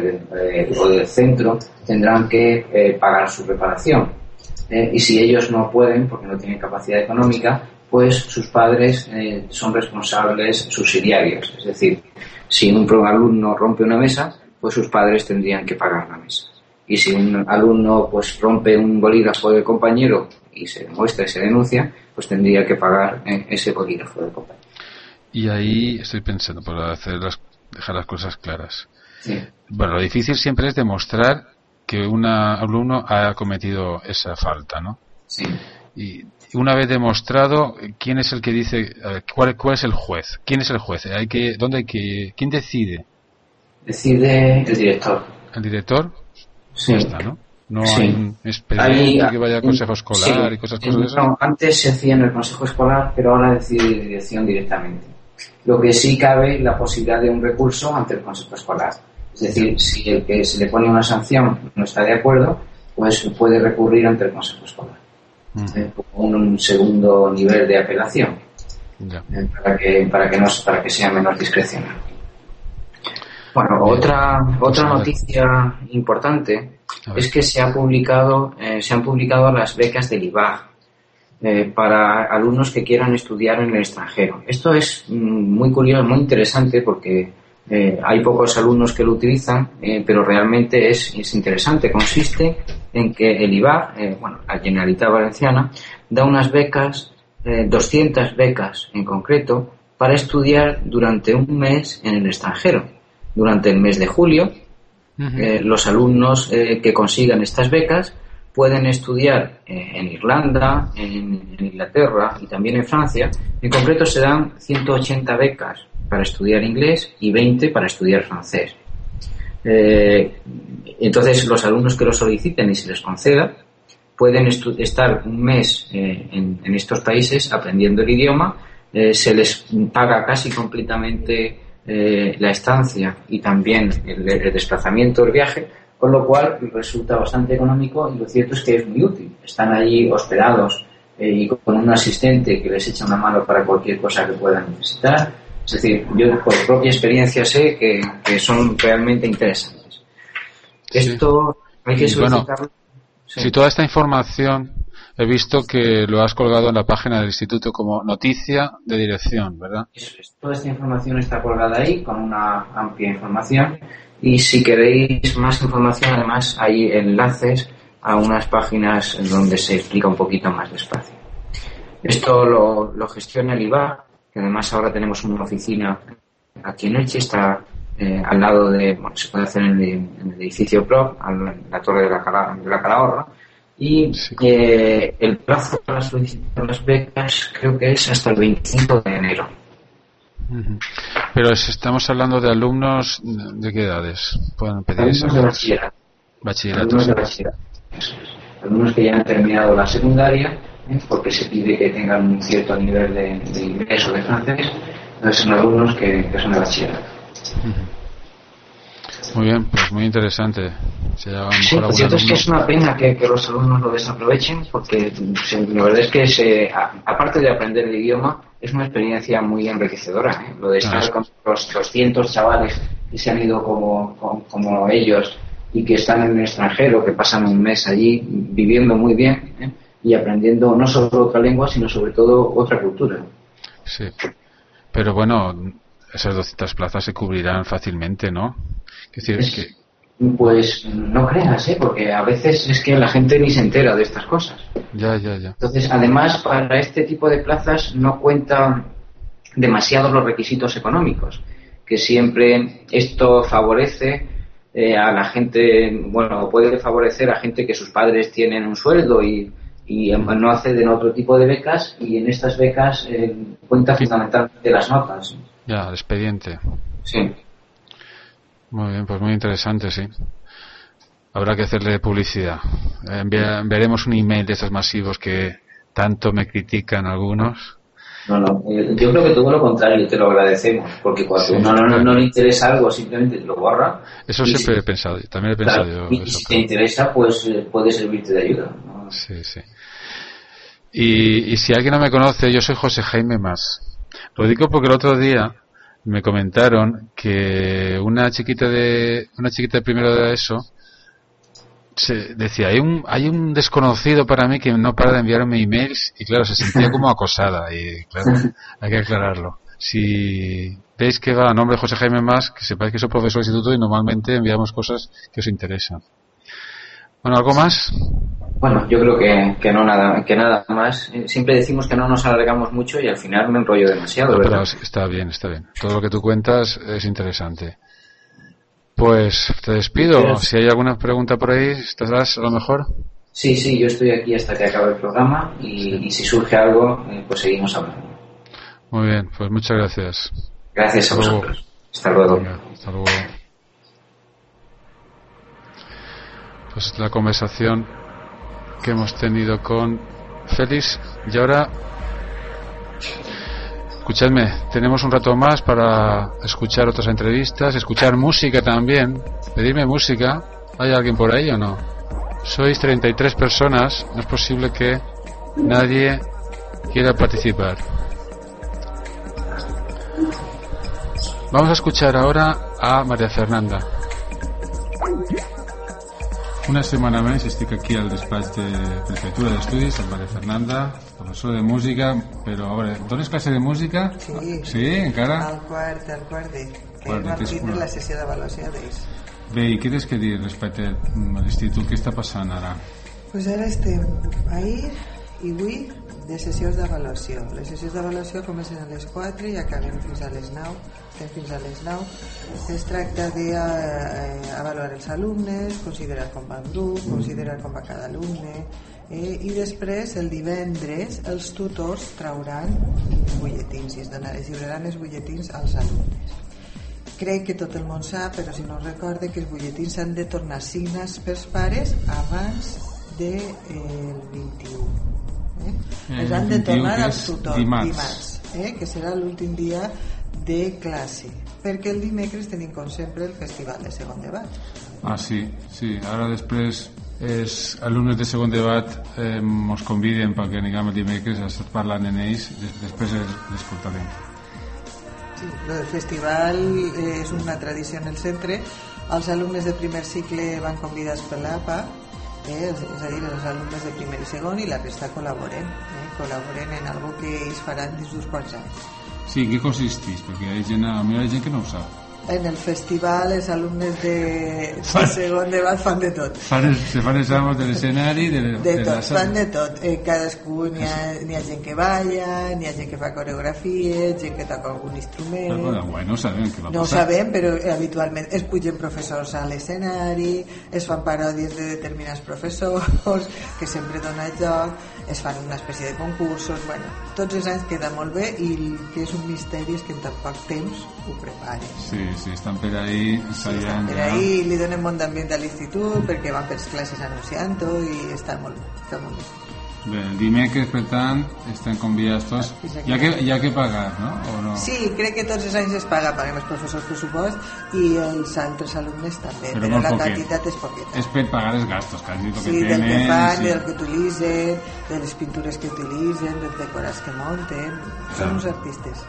del centro tendrán que pagar su reparación. Y si ellos no pueden, porque no tienen capacidad económica, pues sus padres son responsables subsidiarios. Es decir, si un alumno rompe una mesa, pues sus padres tendrían que pagar la mesa. Y si un alumno pues rompe un bolígrafo del compañero y se demuestra y se denuncia, pues tendría que pagar ese bolígrafo del compañero. Y ahí estoy pensando, por dejar las cosas claras. Sí. Bueno, lo difícil siempre es demostrar que un alumno ha cometido esa falta, ¿no? Sí. Y una vez demostrado, ¿quién es el que dice, cuál es el juez? ¿Quién es el juez? ¿Quién decide? Decide el director. ¿El director? Sí. Está, ¿no? No sí. Hay un expediente que vaya al consejo escolar sí. Y cosas de esas. No, antes se hacía en el consejo escolar, pero ahora decide la dirección directamente. Lo que sí cabe la posibilidad de un recurso ante el consejo escolar. Es decir, si el que se le pone una sanción no está de acuerdo, pues puede recurrir ante el consejo escolar. Como un segundo nivel de apelación. Para que sea menos discrecional. Bueno, otra noticia importante es que se han publicado las becas del IBAG para alumnos que quieran estudiar en el extranjero. Esto es muy curioso, muy interesante porque Hay pocos alumnos que lo utilizan, pero realmente es interesante. Consiste en que el IVAR, la Generalitat Valenciana, da unas becas, 200 becas en concreto, para estudiar durante un mes en el extranjero. Durante el mes de julio, los alumnos que consigan estas becas pueden estudiar en Irlanda, en Inglaterra y también en Francia. En concreto se dan 180 becas para estudiar inglés y 20 para estudiar francés. Entonces los alumnos que lo soliciten y se les conceda pueden estar un mes en estos países aprendiendo el idioma. Se les paga casi completamente la estancia y también el desplazamiento, el viaje, con lo cual resulta bastante económico y lo cierto es que es muy útil. Están allí hospedados y con un asistente que les echa una mano para cualquier cosa que puedan necesitar. Es decir, yo por propia experiencia sé que son realmente interesantes. Esto hay que solicitarlo. Si toda esta información he visto que lo has colgado en la página del instituto como noticia de dirección, ¿verdad? Toda esta información está colgada ahí con una amplia información y si queréis más información, además hay enlaces a unas páginas en donde se explica un poquito más despacio. Esto lo gestiona el IVAR, que además ahora tenemos una oficina aquí en Elche, está al lado de, se puede hacer en el edificio PRO, en la torre de la Calahorra, y el plazo para solicitar las becas creo que es hasta el 25 de enero. Pero estamos hablando de alumnos ¿de qué edades pueden pedir esas becas? Alumnos de bachillerato. Alumnos que ya han terminado la secundaria, porque se pide que tengan un cierto nivel de inglés o de francés. Entonces son alumnos que son de bachillerato. Muy bien, pues muy interesante. Sí, lo cierto es que es una pena que los alumnos lo desaprovechen, porque la verdad es que aparte de aprender el idioma, es una experiencia muy enriquecedora. Lo de estar con los 200 chavales que se han ido como ellos y que están en el extranjero, que pasan un mes allí viviendo muy bien y aprendiendo no solo otra lengua, sino sobre todo otra cultura. Sí, pero bueno, esas 200 plazas se cubrirán fácilmente, ¿no? Es decir, Pues no creas, porque a veces es que la gente ni se entera de estas cosas. Ya. Entonces, además, para este tipo de plazas no cuentan demasiado los requisitos económicos, que siempre esto favorece a la gente, puede favorecer a gente que sus padres tienen un sueldo y no acceden a otro tipo de becas, y en estas becas cuenta fundamentalmente las notas. Ya, el expediente. Sí. Muy bien, pues muy interesante, sí. Habrá que hacerle publicidad. Enviaremos un email de estos masivos que tanto me critican algunos. No, yo creo que todo lo contrario, te lo agradecemos, porque cuando uno no le interesa algo, simplemente lo borra. Eso siempre he pensado, también he pensado yo. Y si te interesa, pues puede servirte de ayuda, ¿no? Sí. Y si alguien no me conoce, yo soy José Jaime Mas. Lo digo porque el otro día me comentaron que una chiquita de primero de ESO decía, hay un desconocido para mí que no para de enviarme emails, y claro, se sentía como acosada, y claro, hay que aclararlo. Si veis que va a nombre de José Jaime Mas, que sepáis que soy profesor de instituto y normalmente enviamos cosas que os interesan. Bueno, ¿algo más? Bueno, yo creo que nada más. Siempre decimos que no nos alargamos mucho y al final me enrollo demasiado, ¿verdad? Pero está bien. Todo lo que tú cuentas es interesante. Pues te despido. Si hay alguna pregunta por ahí, ¿estarás a lo mejor? Sí, yo estoy aquí hasta que acabe el programa y si surge algo, pues seguimos hablando. Muy bien, pues muchas gracias. Gracias a vosotros. Hasta luego. Hasta luego. Pues la conversación que hemos tenido con Félix, y ahora escuchadme, tenemos un rato más para escuchar otras entrevistas, escuchar música también, pedirme música. ¿Hay alguien por ahí o no? Sois 33 personas, no es posible que nadie quiera participar. Vamos a escuchar ahora a María Fernanda. Una setmana més estic aquí al despatx de Prefectura d'Estudis, amb Maria Fernanda, professora de música, però a veure, dones classe de música? Sí. Sí, encara? Al quart que vam tindre la sessió d'avaluació d'ells. Bé, i què tens que dir respecte a l'institut? Què està passant ara? Pues ara estem ahir i avui de sessions d'avaluació. Les sessions d'avaluació comencen a les 4 i acaben fins a les 9. Estem fins a les 9. Es tracta d'avaluar els alumnes, considerar com va el grup, considerar com va cada alumne, i després el divendres els tutors trauran butlletins i es lliuraran els butlletins als alumnes. Crec que tot el món sap, però si no recorda, que els butlletins s'han de tornar signats pels pares abans del 21. Els han de tornar als tutors dimarts, que serà l'últim dia de classe, perquè el dimecres tenim com sempre el festival de segon debat. Sí, ara després els alumnes de segon debat ens conviden perquè anem el dimecres a estar parlant en ells, després els portarem. Sí, el festival és una tradició en el centre. Els alumnes de primer cicle van convidats per l'APA, és a dir, els alumnes de primer i segon, i la resta col·laboren en algo que ells faran dins d'uns quants anys. Sí, què consisteix? Perquè hi ha gent que no ho sap. En el festival els alumnes de segon debat fan de tot. Se fan els amos de l'escenari, de tot, fan de tot. Cadascú n'hi ha gent que balla, n'hi ha gent que fa coreografies, gent que toca algun instrument. Però no sabem què va passar. No ho sabem, però habitualment es pugen professors a l'escenari, es fan paròdies de determinats professors, que sempre dona joc, es fan una espècie de concursos, tots els anys queda molt bé, i el que és un misteri és que en tan poc temps ho preparen. Sí, estan per ahí ensaiant. Per ahí li donen molt d'ambient a l'institut perquè van per classes anunciant-ho i està molt bé. Bé, el dimecres, per tant, estan convidats tots. Hi ha que pagar, no? O no? Sí, crec que tots els anys es paguem els professors pressupost i els altres alumnes també, però la quantitat és poqueta. És per pagar els gastos, quasi, del que fan, del que utilitzen, de les pintures que utilitzen, dels decorats que munten. Són uns artistes.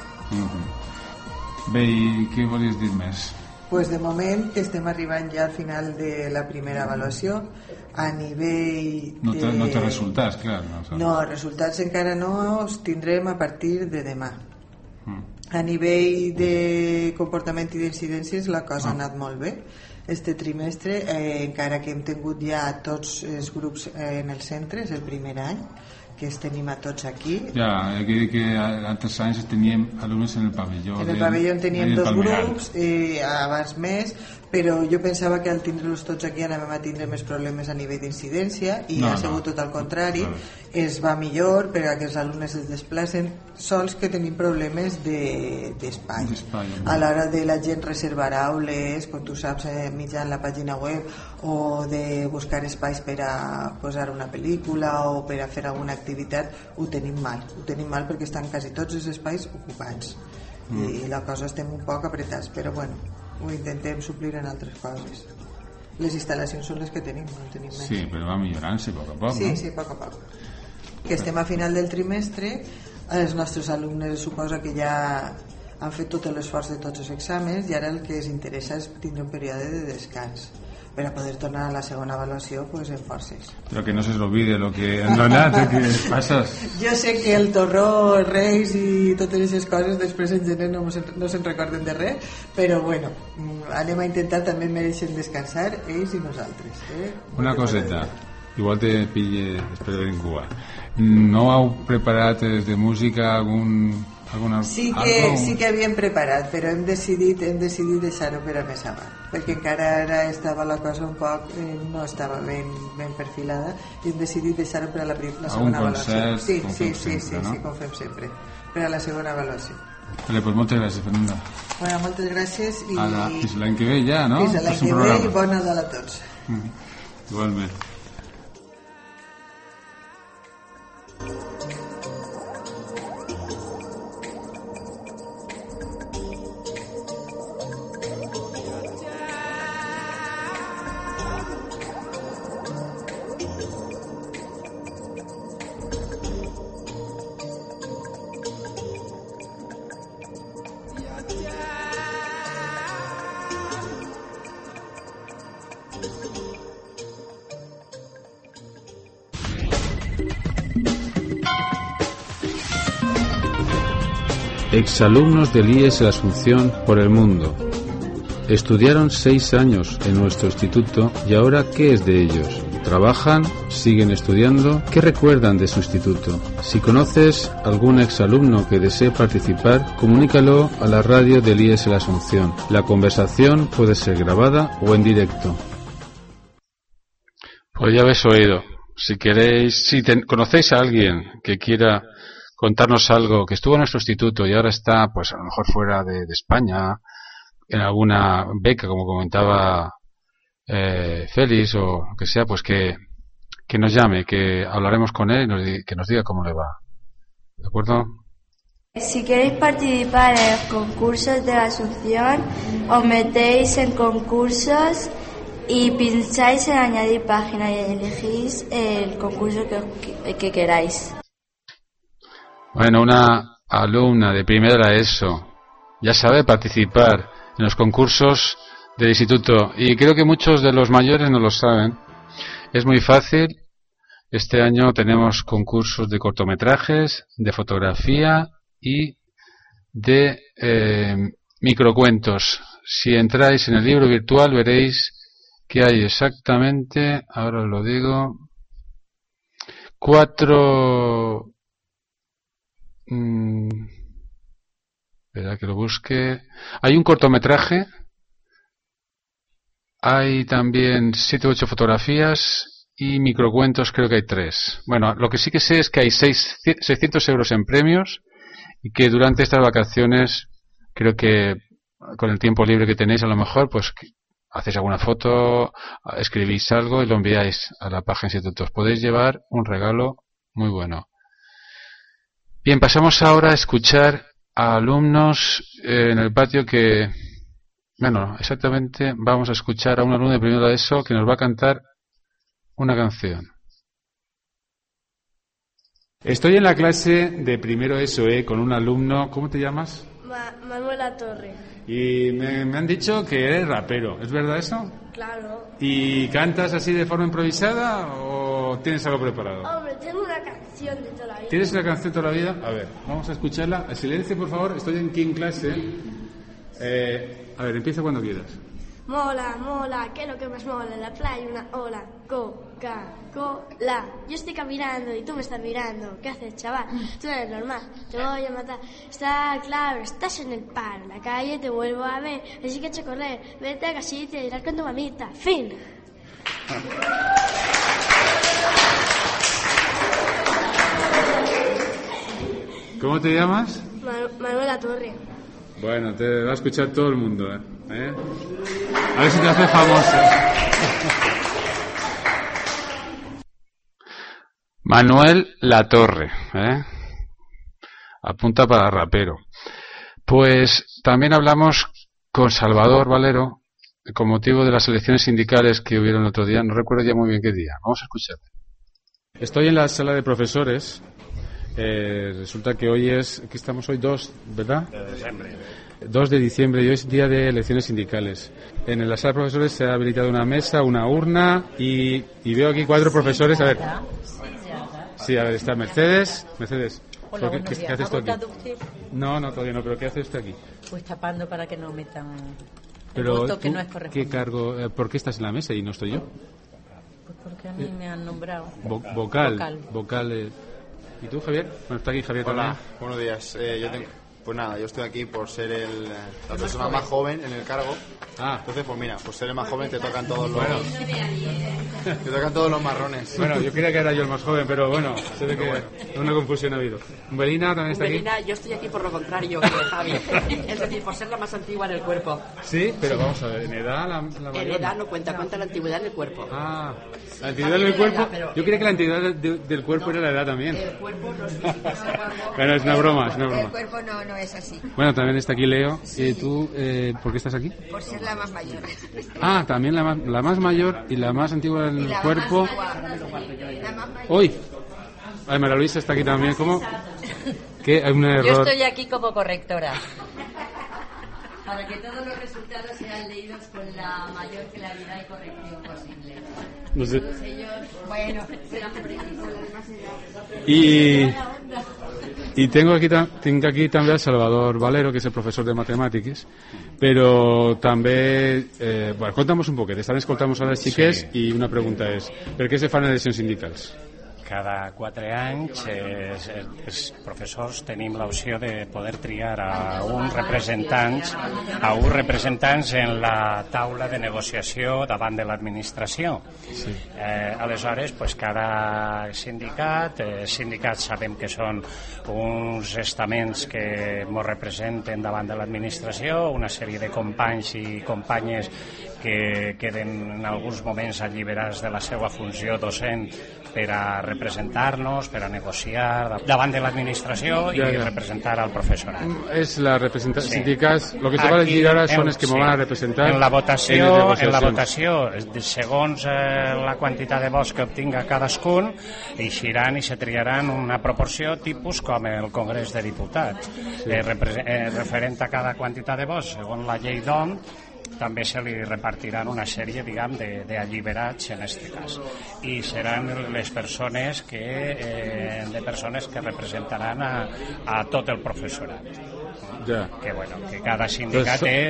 Bé, i què volies dir més? Pues de moment que estem arribant ja al final de la primera avaluació a nivell de... No té resultats, clar. No, resultats encara no els tindrem a partir de demà. A nivell de comportament i d'incidències la cosa ha anat molt bé este trimestre, encara que hem tingut ja tots els grups en el centre, és el primer any que els tenim a tots aquí. Ja, he de dir que altres anys teníem alumnes en el pavelló. En el pavelló teníem dos grups, abans més, però jo pensava que al tindre-los tots aquí anàvem a tindre més problemes a nivell d'incidència i ha sigut tot al contrari. Es va millor perquè els alumnes es desplacen sols, que tenim problemes d'espai. A l'hora de la gent reservar aules, com tu saps, mitjançant la pàgina web, o de buscar espais per a posar una pel·lícula o per a fer alguna activitat, ho tenim mal perquè estan quasi tots els espais ocupats i la cosa estem un poc apretats, però bueno, ho intentem suplir en altres coses. Les instal·lacions són les que tenim, no tenim més. Sí, però va millorant-se a poc a poc, no? Sí, a poc a poc. Que estem a final del trimestre, els nostres alumnes suposa que ja han fet tot l'esforç de tots els exàmens i ara el que els interessa és tindre un període de descans per a poder tornar a la segona avaluació en forces. Però que no se olvide lo que han donat, que passa. Jo sé que el torró, els reis i totes aquestes coses després en gener no se'n recorden de res, però bueno, anem a intentar, també mereixen descansar ells i nosaltres. Una coseta, igual te pille després de Cuba. No heu preparat de música Sí que havíem preparat, però hem decidit deixar-ho per a més avant, perquè encara ara estava la cosa un poc, no estava ben perfilada, i hem decidit deixar-ho per a la segona avaluació. Sí, com fem sempre, per a la segona avaluació. Vale, pues moltes gràcies, Fernanda. Bueno, moltes gràcies i... Fins l'any que ve ja, no? Fins l'any que ve i bon Nadal a tots. Igualment. Exalumnos del IES La Asunción por el mundo. estudiaron 6 años en nuestro instituto y ahora ¿qué es de ellos? ¿Trabajan? ¿Siguen estudiando? ¿Qué recuerdan de su instituto? Si conoces algún exalumno que desee participar, comunícalo a la radio del IES La Asunción. La conversación puede ser grabada o en directo. Pues ya habéis oído. Si queréis, conocéis a alguien que quiera contarnos algo, que estuvo en nuestro instituto y ahora está, pues a lo mejor fuera de España, en alguna beca, como comentaba Félix, o que sea, pues que nos llame, que hablaremos con él y que nos diga cómo le va. ¿De acuerdo? Si queréis participar en los concursos de la Asunción, os metéis en concursos y pincháis en añadir página y elegís el concurso que queráis. Bueno, una alumna de primero de la ESO ya sabe participar en los concursos del instituto y creo que muchos de los mayores no lo saben. Es muy fácil. Este año tenemos concursos de cortometrajes, de fotografía y de microcuentos. Si entráis en el libro virtual veréis que hay exactamente, ahora os lo digo, 4... espera que lo busque. Hay un cortometraje, hay también 7 u 8 fotografías y microcuentos, creo que hay 3. Bueno, lo que sí que sé es que hay 600 euros en premios y que durante estas vacaciones, creo que con el tiempo libre que tenéis, a lo mejor pues hacéis alguna foto, escribís algo y lo enviáis a la página instituto. Os podéis llevar un regalo muy bueno. Bien, pasamos ahora a escuchar a alumnos en el patio que, bueno, exactamente vamos a escuchar a un alumno de primero de ESO que nos va a cantar una canción. Estoy en la clase de primero ESO con un alumno, ¿cómo te llamas? Manuel Latorre. Y me han dicho que eres rapero, ¿es verdad eso? Claro. ¿Y cantas así de forma improvisada o tienes algo preparado? Hombre, tengo una canción de toda la vida. ¿Tienes una canción toda la vida? A ver, vamos a escucharla. A silencio, por favor, estoy aquí en clase. A ver, empieza cuando quieras. Mola, mola, ¿qué es lo que más mola? En la playa una ola, Coca-Cola. Yo estoy caminando y tú me estás mirando. ¿Qué haces, chaval? Tú eres normal, te voy a matar. Está claro, estás en el paro, en la calle te vuelvo a ver. Así que echa a correr, vete a casita y irás con tu mamita. Fin. ¿Cómo te llamas? Manuel Latorre. Bueno, te va a escuchar todo el mundo, ¿eh? A ver si te haces famosa. Manuel Latorre, apunta para rapero. Pues también hablamos con Salvador Valero con motivo de las elecciones sindicales que hubieron el otro día. No recuerdo ya muy bien qué día. Vamos a escucharte. Estoy en la sala de profesores. Resulta que hoy aquí estamos hoy 2, ¿verdad? De diciembre. 2 de diciembre y hoy es día de elecciones sindicales. En la sala de profesores se ha habilitado una mesa, una urna y veo aquí 4 profesores. A ver. Sí, a ver, está Mercedes. Hola, ¿Qué haces tú aquí? No, todavía no, pero ¿qué haces tú aquí? Pues tapando para que no metan el pero voto que no es correspondiente. ¿Qué cargo? ¿Por qué estás en la mesa y no estoy yo? Pues porque a mí me han nombrado. Vocal. ¿Y tú, Javier? Bueno, está aquí Javier también. Hola, buenos días. Pues nada, yo estoy aquí por ser la persona más joven en el cargo. Entonces, pues mira, por ser el más joven te tocan todos los marrones. Bueno, yo creía que era yo el más joven, pero bueno, se ve que una confusión ha habido. Belina también está aquí. Yo estoy aquí por lo contrario que Javi. Es decir, por ser la más antigua en el cuerpo. Sí, pero vamos a ver, en edad la mayor. En edad no cuenta la antigüedad en el cuerpo. La antigüedad del cuerpo. Yo creía que la antigüedad del cuerpo era la edad también. El cuerpo no es. Bueno, es una broma. El cuerpo no es así. Bueno, también está aquí Leo. ¿Y tú, por qué estás aquí? Por ser la más mayor. También la más mayor y la más antigua en el cuerpo. ¡Uy! Ay, María Luisa está aquí también. ¿Cómo? ¿Qué? Hay un error. Yo estoy aquí como correctora. Para que todos los resultados sean leídos con la mayor claridad y corrección posible. No sé. Todos ellos, bueno, Y I tinc aquí també el Salvador Valero, que és el professor de matemàtiques, però també... bueno, conta'm un poquet, estan escoltant a les xiques i una pregunta és, per què se fan eleccions sindicals? Cada 4 anys els professors tenim l'opció de poder triar a uns representants en la taula de negociació davant de l'administració. Sí. Aleshores, pues, cada sindicats sabem que són uns estaments que ens representen davant de l'administració, una sèrie de companys i companyes que queden en alguns moments alliberats de la seva funció docent per a representar-nos, per a negociar davant de l'administració i representar al professorat. És la representació, sí. Sindicats, el que se va elegir ara són els que me van a representar en la votació, segons la quantitat de vots que obtinga cadascun, eixiran i se triaran una proporció tipus com el Congrés de Diputats. Sí. Referent a cada quantitat de vots, segons la llei d'OM, també se li repartiran una sèrie, diguem, d'alliberats en aquest cas, i seran les persones que representaran a tot el professorat. Ja. Que cada sindicat té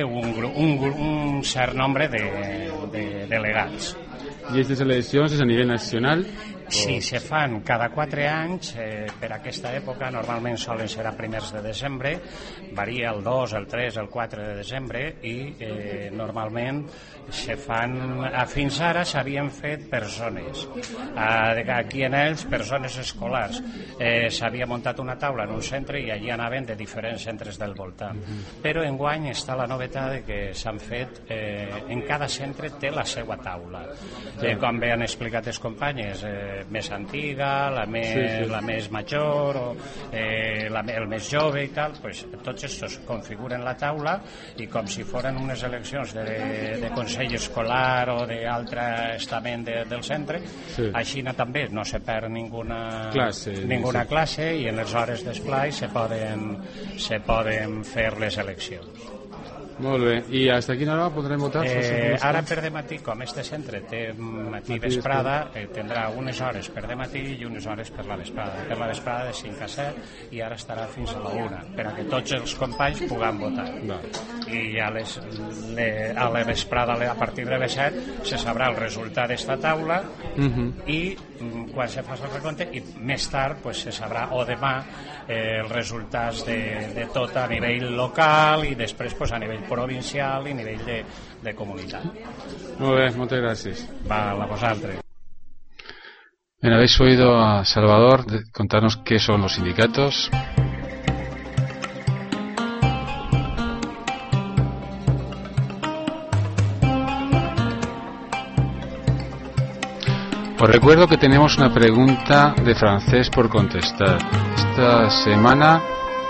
un cert nombre de delegats. I aquestes eleccions és a nivell nacional? Sí, se fan cada 4 anys, per aquesta època normalment solen ser a primers de desembre, varia el 2, el 3, el 4 de desembre i normalment se fan, fins ara s'havien fet per zones, aquí en ells per zones escolars, s'havia muntat una taula en un centre i allí anaven de diferents centres del voltant, però enguany està la novetat que s'han fet, en cada centre té la seva taula, com bé han explicat els companyes, més antiga, la més major, el més jove i tal, pues, tots estos configuren la taula i com si foren unes eleccions de consell escolar o d'altre estament del centre, així també no se perd ninguna classe i en les hores d'esplai se poden fer les eleccions. Molt bé, i fins a quina hora podrem votar? Ara per dematí, com este centre té matí vesprada, tindrà unes hores per dematí i unes hores per la vesprada. Per la vesprada de 5 a 7 i ara estarà fins a la 1, per a que tots els companys puguem votar. I ja a la vesprada, a partir de les 7, se sabrà el resultat d'esta taula i quan se faci el recompte, i més tard se sabrà, o demà, els resultats de tot a nivell local i després a nivell provincial y nivel de comunidad. Muy bien, muchas gracias. Va, a vosotros. Bien, habéis oído a Salvador contarnos qué son los sindicatos. Os recuerdo que tenemos una pregunta de francés por contestar. Esta semana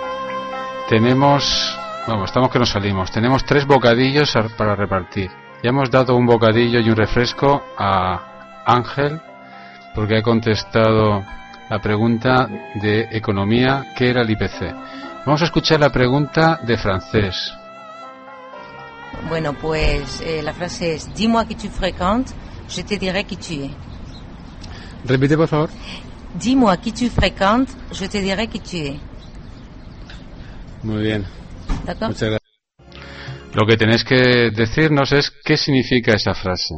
estamos que nos salimos. Tenemos 3 bocadillos para repartir. Ya hemos dado un bocadillo y un refresco a Ángel porque ha contestado la pregunta de economía, ¿qué era el IPC? Vamos a escuchar la pregunta de francés. Bueno, pues la frase es: dis-moi qui tu fréquentes, je te dirai qui tu es. Repite, por favor. Dis-moi qui tu fréquentes, je te dirai qui tu es. Muy bien. Muchas gracias. Lo que tenéis que decirnos es qué significa esa frase.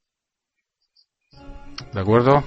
¿De acuerdo?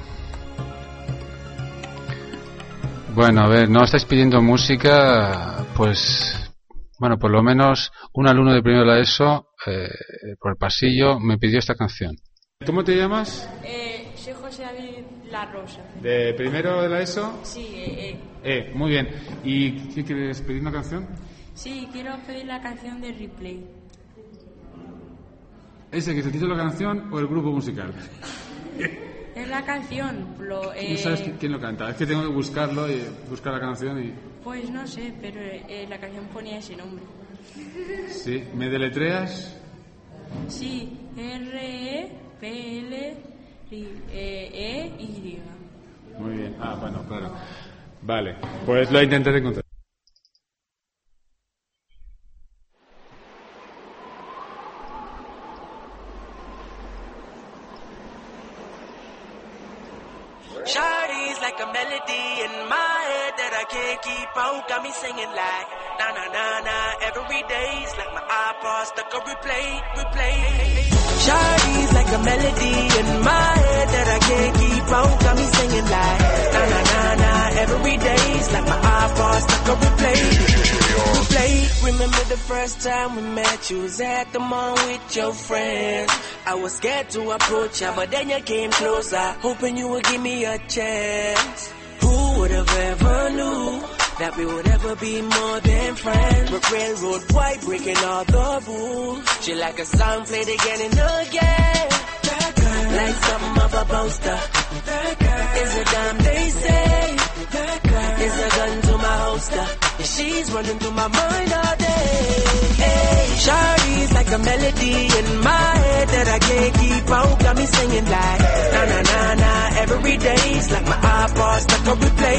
Bueno, a ver, no estáis pidiendo música, pues, bueno, por lo menos un alumno de primero de la ESO, por el pasillo, me pidió esta canción. ¿Cómo te llamas? Soy José David La Rosa. ¿De primero de la ESO? Sí, muy bien. ¿Y qué quieres pedir, una canción? Sí, quiero pedir la canción de Replay. ¿Ese que es el título de la canción o el grupo musical? Es la canción. ¿No sabes quién lo canta? Es que tengo que buscarlo y buscar la canción y... Pues no sé, pero la canción ponía ese nombre. Sí, ¿me deletreas? Sí, R-E-P-L-E-Y. Muy bien, bueno, claro. Vale, pues lo intentaré encontrar. Shine. Shawty's like a melody in my head that I can't keep out. Got me singing like na na na na every day's like my iPod stuck on replay. Shawty's like a melody in my head that I can't keep out. Got me singing like na na na na every day's like my iPod stuck on replay. Remember the first time we met, you was at the mall with your friends. I was scared to approach ya, but then you came closer, hoping you would give me a chance. Who would have ever knew that we would ever be more than friends? But railroad white breaking all the rules. She like a song played again and again. That girl, like something of a poster. That girl is a dime they say. That girl is a gun to my holster. And she's running through my mind all day. Hey, Shawty's like a melody in my head that I can't keep out. Got me singing like na na na na every day's like my iPod stuck on replay.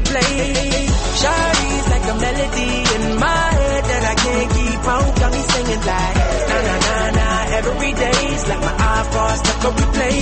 Shawty's like a melody in my head that I can't keep out. Got me singing like na na na na every day's like my iPod stuck on replay.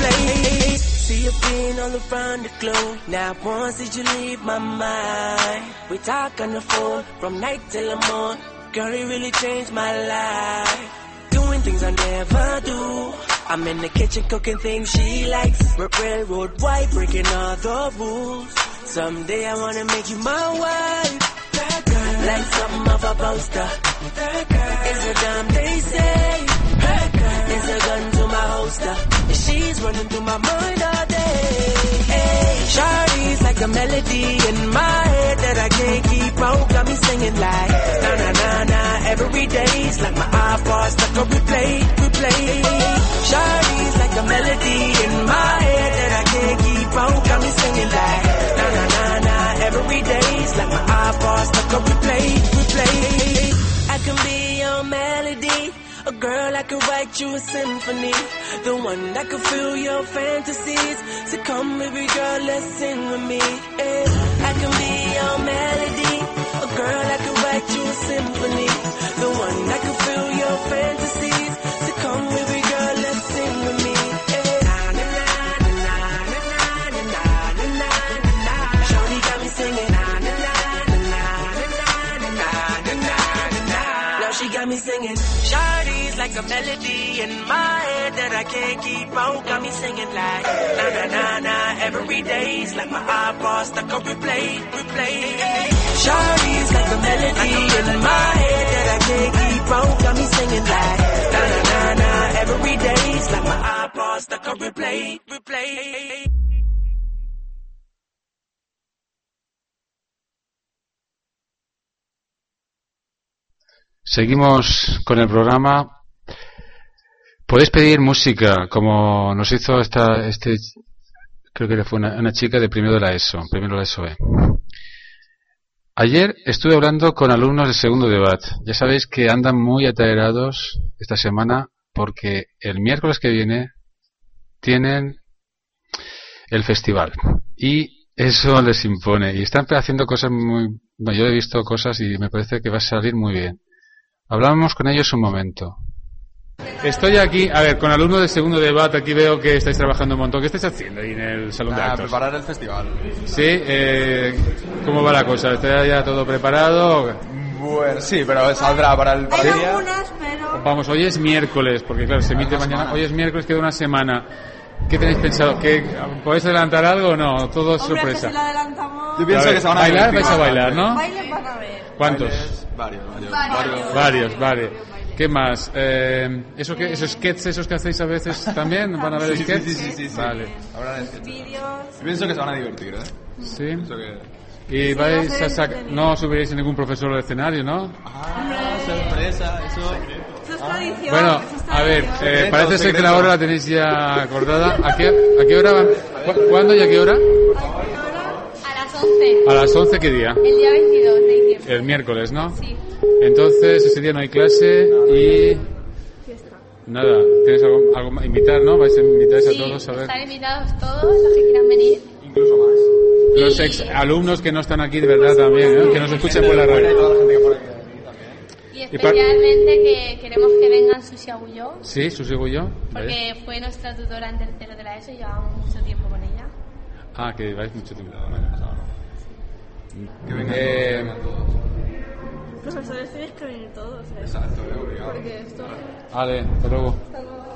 See you being all around the globe. Now once did you leave my mind? We talk on the phone from night till the morning. Girl, it really changed my life. Doing things I never do. I'm in the kitchen cooking things she likes. Railroad white breaking all the rules. Someday I wanna make you my wife. That girl, like something of a poster. That girl is a dime they say. That girl is a gun to my holster. And she's running through my mind all day. Hey, Shawty's like a melody in my head that I can't keep out. Got me singing like na na na na every day's like my iPod stuck on replay. Shawty's like a melody in my head that I can't keep out. Got me singing like na na na na every day's like my iPod stuck on replay. I can be your melody. A girl, I could write you a symphony. The one that could fill your fantasies. So come, baby girl, let's sing with me. Yeah. I can be your melody. A girl, I could write you a symphony. The one that could fill your fantasies. So come, baby girl, let's sing with me. Shawty got me singing. Now she got me singing. Shawty's like a melody in my head that I can't keep out. Got me singing like na na na na every day's like my iPod stuck on replay. Shawty's like a melody in my head that I can't keep out. Got me singing like na na na na every day's like my iPod stuck on replay. Seguimos con el programa. Podéis pedir música, como nos hizo creo que fue una chica de primero de la ESO B. Ayer estuve hablando con alumnos de segundo de BAT. Ya sabéis que andan muy atareados esta semana porque el miércoles que viene tienen el festival y eso les impone y están haciendo cosas yo he visto cosas y me parece que va a salir muy bien. Hablábamos con ellos un momento. Estoy aquí, a ver, con alumnos de segundo de BAT, aquí veo que estáis trabajando un montón. ¿Qué estáis haciendo ahí en el salón de actos? Preparar el festival. ¿Sí? ¿Cómo va la cosa? ¿Está ya todo preparado? Bueno, sí, pero saldrá para el día. Algunas, pero... Vamos, hoy es miércoles, porque claro, se emite mañana. Hoy es miércoles, queda una semana. ¿Qué tenéis pensado? ¿Podéis adelantar algo o no? Todo es sorpresa. Que si lo adelantamos... Yo pienso que se van a bailar. ¿Vais a bailar, no? Bailes van a ver. ¿Cuántos? Varios. ¿Qué más? ¿Esos sketches esos que hacéis a veces también? ¿Van a haber sketches? Sí. Vale. Habrá sketches. Yo pienso que se van a divertir, ¿eh? Sí. Y vais a no subiréis a ningún profesor al escenario, ¿no? Sorpresa, eso es tradición. Bueno, a ver, parece ser que la hora la tenéis ya acordada. ¿A qué hora van? ¿Cuándo y a qué hora? A las 11. ¿A las 11 qué día? El día 22 de diciembre. El miércoles, ¿no? Sí. Entonces ese día no hay clase y... Nada, ¿tienes algo más? ¿Invitar, no? ¿Vais a invitar a todos a ver? Están invitados todos los que quieran venir. Incluso más. Los ex alumnos que no están aquí de verdad también, ¿eh? Que nos escuchen por la radio. Y especialmente que queremos que vengan Susi Agulló. Sí, Susi Agulló. Porque fue nuestra tutora en tercero de la ESO y llevamos mucho tiempo con ella. Ah, que vais mucho tiempo. Que vengan Profesores, tienes que venir todos. Exacto, obligado. Porque esto... Vale, hasta luego. Hasta luego.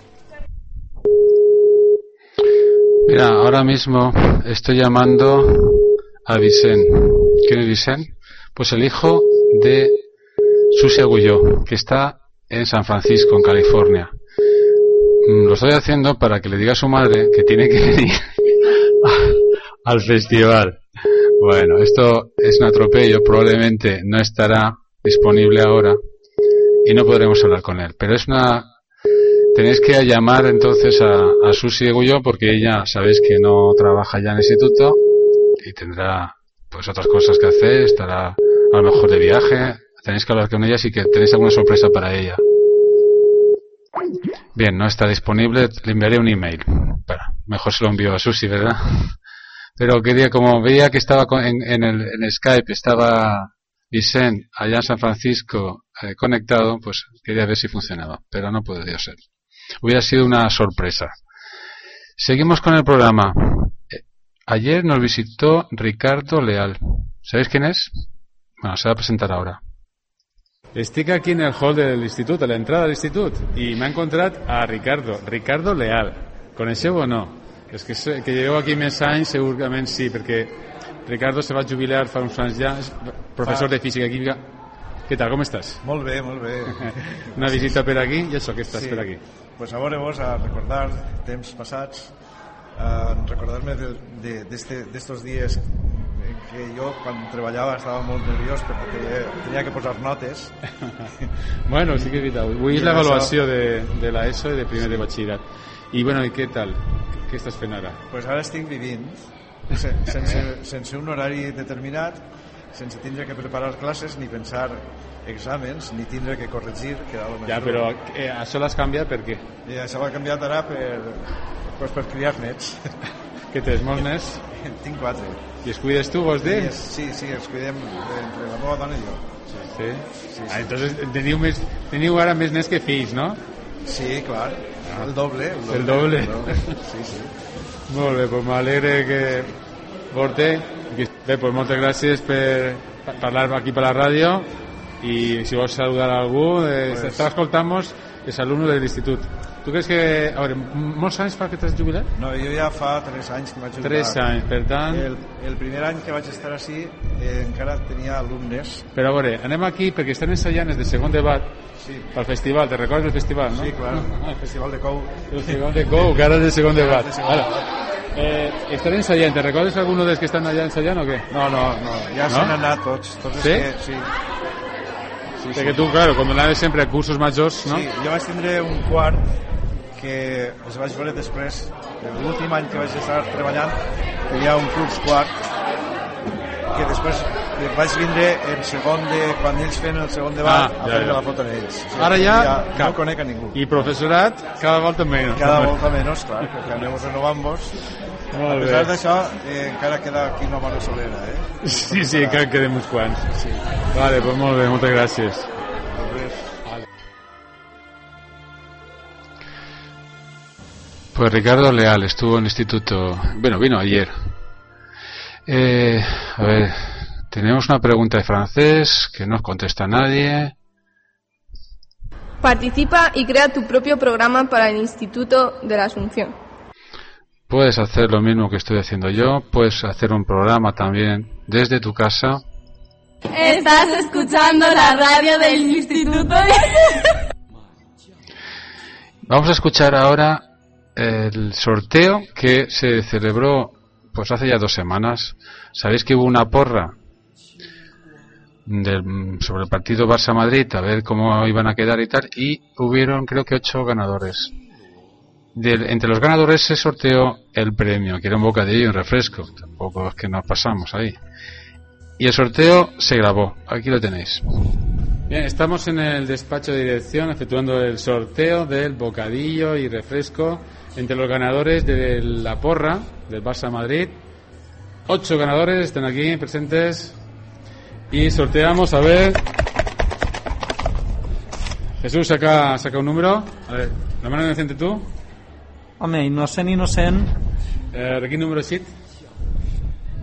Mira, ahora mismo estoy llamando a Vicent. ¿Quién es Vicent? Pues el hijo de Susi Agulló, que está en San Francisco, en California. Lo estoy haciendo para que le diga a su madre que tiene que venir al festival. Bueno, esto es un atropello, probablemente no estará disponible ahora y no podremos hablar con él. Pero tenéis que llamar entonces a Susi Agulló, porque ella, sabéis que no trabaja ya en el instituto y tendrá pues otras cosas que hacer, estará a lo mejor de viaje. Tenéis que hablar con ella, así que tenéis alguna sorpresa para ella. Bien, no está disponible, le enviaré un email. Mejor se lo envío a Susi, ¿verdad? Pero como veía que estaba en Skype, estaba Vicent allá en San Francisco conectado, pues quería ver si funcionaba, pero no podía ser. Hubiera sido una sorpresa. Seguimos con el programa. Ayer nos visitó Ricardo Leal. ¿Sabéis quién es? Bueno, se va a presentar ahora. Estic aquí en el hall del institut, a la entrada de l'institut, i m'ha encontrat a Ricardo Leal. Coneixeu o no? És que llegueu aquí més anys, segurament sí, perquè Ricardo se va jubilar fa uns anys ja, és professor de física i química. Què tal, com estàs? Molt bé, molt bé. Una visita per aquí i això, què estàs per aquí? Pues a veure-vos, a recordar temps passats, a recordar-me d'estos dies en que jo, quan treballava, estava molt nerviós perquè tenia que posar notes. Bueno, sí que és veritat. Avui és l'avaluació de l'ESO i de primer de batxillerat. I bueno, i què tal? Què estàs fent ara? Pues ara estic vivint sense un horari determinat, sense tindre que preparar classes ni pensar exàmens, ni tindre que corregir, que era el ja, però això l'has canviat per què? Això l'ha canviat ara per criar nets. Què tens, molts nets? Tinc 4. I es cuides tu, vols dir? Sí, els cuidem entre la meva dona i jo. Sí? Ah, entonces teniu ara més nets que fills, no? Sí, clar, el doble. El doble. Sí. Molt bé, doncs m'alegre que porte. Bé, doncs moltes gràcies per parlar aquí per la ràdio i si vols saludar a algú, està escoltant-nos els alumnes de l'institut. Tu creus que... A veure, molts anys fa que t'has jubilat? No, jo ja fa 3 anys que vaig jubilar. 3 anys, per tant... El primer any que vaig estar així encara tenia alumnes. Però a veure, anem aquí perquè estan ensaiant de segon debat pel festival. Te recordes del festival, no? Sí, clar, el Festival de Cou. El Festival de Cou, que ara és de segon debat. Estan ensaiant, te recordes alguno dels que estan allà ensaiant o què? No, ja s'han anat tots. Sí? Sí. Perquè tu, claro, quan anaves sempre a cursos majors, no? Sí, jo vaig tindre un quart que els vaig veure després, l'últim any que vaig estar treballant, hi havia un curs quart, que després vaig vindre en segon quan ells feien el segon debat a prendre la foto amb ells. Ara ja no conec a ningú. I professorat cada volta menys. Cada volta menys, clar, perquè aneu renovant-vos. A pesar d'això, encara queda aquí una bona solera, Sí, encara quedem uns quants. Vale, pues molt bé, moltes gràcies. Pues Ricardo Leal estuvo en el instituto, bueno, vino ayer. A ver, tenemos una pregunta de francés que no contesta nadie. Participa y crea tu propio programa para el Instituto de la Asunción. Puedes hacer lo mismo que estoy haciendo yo, puedes hacer un programa también desde tu casa. Estás escuchando la radio del Instituto. Vamos a escuchar ahora el sorteo que se celebró pues hace ya 2 semanas. Sabéis que hubo una porra sobre el partido Barça-Madrid, a ver cómo iban a quedar y tal, y hubieron creo que 8 ganadores. Entre los ganadores se sorteó el premio, que era un bocadillo y un refresco. Tampoco es que nos pasamos ahí. Y el sorteo se grabó. Aquí lo tenéis. Bien, estamos en el despacho de dirección efectuando el sorteo del bocadillo y refresco entre los ganadores de la porra del Barça Madrid. 8 ganadores están aquí presentes y sorteamos, a ver. Jesús, saca un número. A ver, la mano inocente tú. Home, innocent. De quin número xic?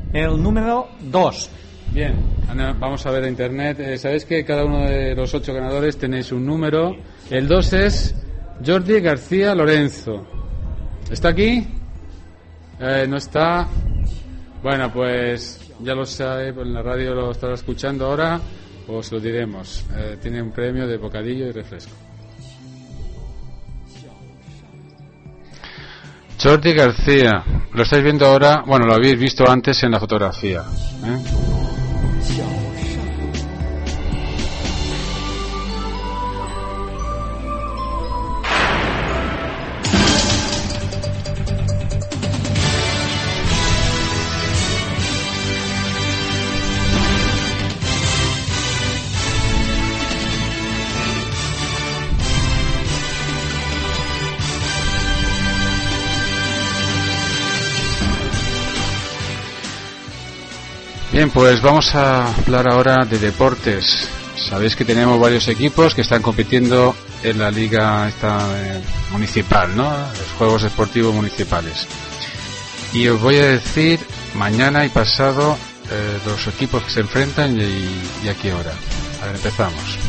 el número 2. Bien, Ana, vamos a ver a internet. Sabéis que cada uno de los 8 ganadores tenéis un número. El 2 es Jordi García Lorenzo. ¿Está aquí? No está. Bueno, pues ya lo sabe, en la radio lo estará escuchando ahora, os lo diremos. Tiene un premio de bocadillo y refresco. Jordi García, lo estáis viendo ahora, bueno, lo habéis visto antes en la fotografía, ¿eh? Bien, pues vamos a hablar ahora de deportes. Sabéis que tenemos varios equipos que están compitiendo en la liga municipal, ¿no? Los Juegos Deportivos Municipales. Y os voy a decir mañana y pasado los equipos que se enfrentan y a qué hora. A ver, empezamos.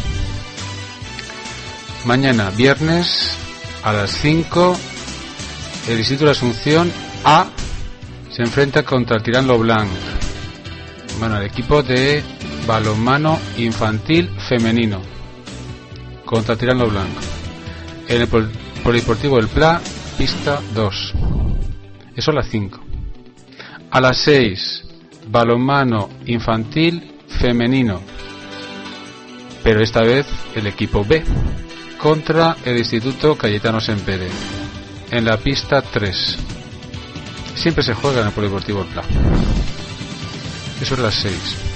Mañana, viernes, a las 5, el Instituto de Asunción A se enfrenta contra el Tirán Lo Blanc. Bueno, el equipo de balonmano infantil femenino contra Tirán Lo Blanc. En el Polideportivo del Pla, pista 2. Eso a las 5. A las 6, balonmano infantil femenino. Pero esta vez el equipo B contra el Instituto Cayetano Sempere. En la pista 3. Siempre se juega en el Polideportivo del Pla. Eso es las 6.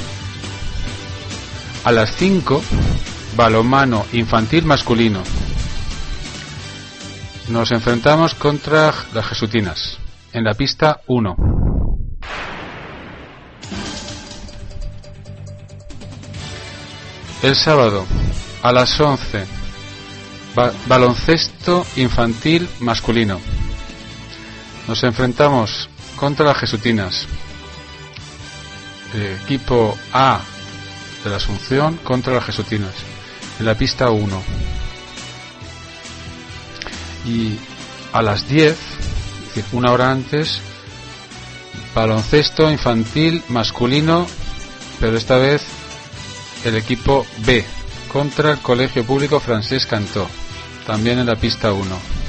A las 5, balonmano infantil masculino. Nos enfrentamos contra las Jesutinas, en la pista 1. El sábado, a las 11, baloncesto infantil masculino. Nos enfrentamos contra las Jesutinas. Equipo A de la Asunción contra las Jesutinas en la pista 1. Y a las 10, es decir, una hora antes, baloncesto infantil masculino, pero esta vez el equipo B contra el Colegio Público Francesc Cantó, también en la pista 1.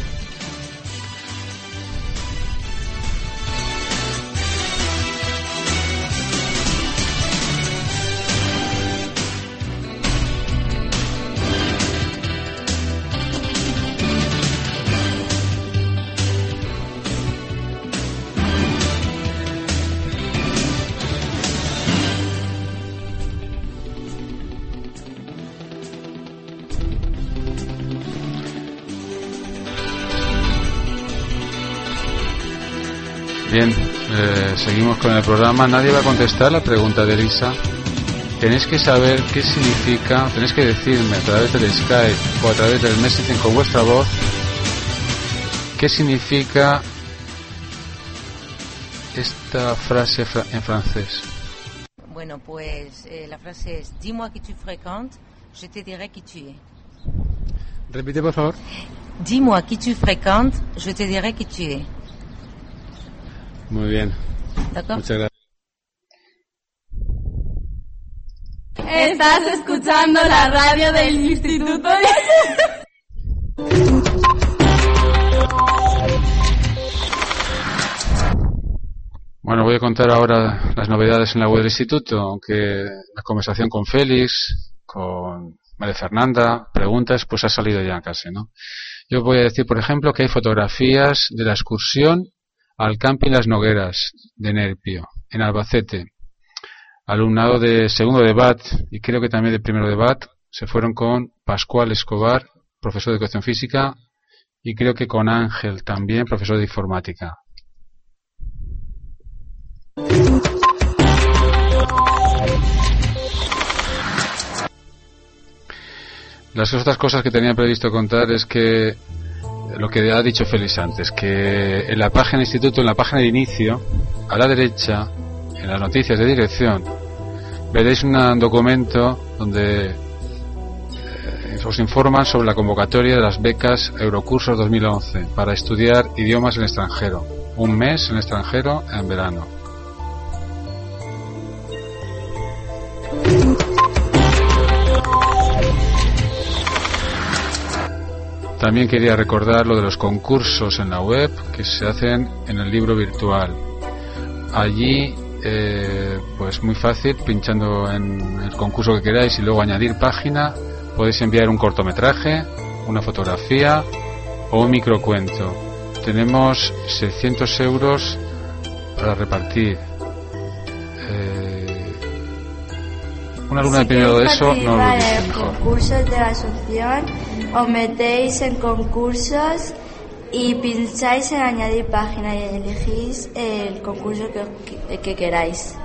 Bien, seguimos con el programa. Nadie va a contestar la pregunta de Elisa. Tenéis que saber qué significa, tenéis que decirme a través del Skype o a través del Messaging con vuestra voz qué significa esta frase en francés. Bueno, pues la frase es: dis-moi qui tu fréquentes, je te dirai qui tu es. Repite, por favor. Dis-moi qui tu fréquentes, je te dirai qui tu es. Muy bien. Muchas gracias. Estás escuchando la radio del Instituto Bueno, voy a contar ahora las novedades en la web del Instituto, aunque la conversación con Félix, con María Fernanda, preguntas, pues ha salido ya casi, ¿no? Yo voy a decir, por ejemplo, que hay fotografías de la excursión al camping Las Nogueras de Nerpio, en Albacete. Alumnado de segundo de BAT y creo que también de primero de BAT se fueron con Pascual Escobar, profesor de educación física, y creo que con Ángel también, profesor de informática. Las otras cosas que tenía previsto contar es que lo que ha dicho Félix antes, que en la página del instituto, en la página de inicio, a la derecha, en las noticias de dirección, veréis un documento donde os informan sobre la convocatoria de las becas Eurocursos 2011 para estudiar idiomas en el extranjero. Un mes en el extranjero en verano. También quería recordar lo de los concursos en la web que se hacen en el libro virtual. Allí, pues muy fácil, pinchando en el concurso que queráis y luego añadir página, podéis enviar un cortometraje, una fotografía o un microcuento. Tenemos 600 euros para repartir. Un alumno de primero de eso no lo dice mejor. Concursos de la Asunción, os metéis en concursos y pincháis en añadir página y elegís el concurso que queráis.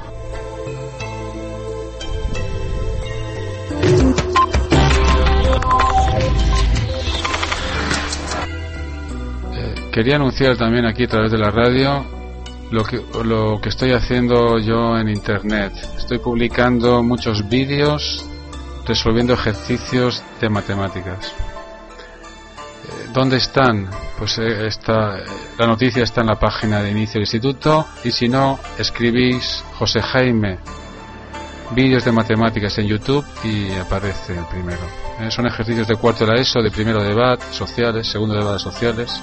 Quería anunciar también aquí a través de la radio lo que estoy haciendo yo en internet. Estoy publicando muchos vídeos resolviendo ejercicios de matemáticas. ¿Dónde están? Pues la noticia está en la página de inicio del instituto, y si no, escribís José Jaime vídeos de matemáticas en YouTube y aparece el primero. Son ejercicios de cuarto de la ESO, de primero de BAT, sociales, segundo de BAT, sociales.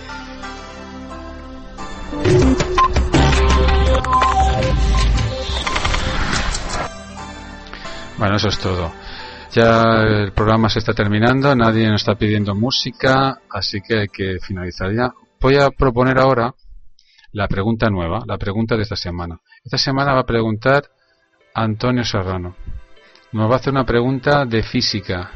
Bueno, eso es todo. Ya el programa se está terminando, nadie nos está pidiendo música, así que hay que finalizar ya. Voy a proponer ahora la pregunta nueva, la pregunta de esta semana. Esta semana va a preguntar Antonio Serrano. Nos va a hacer una pregunta de física.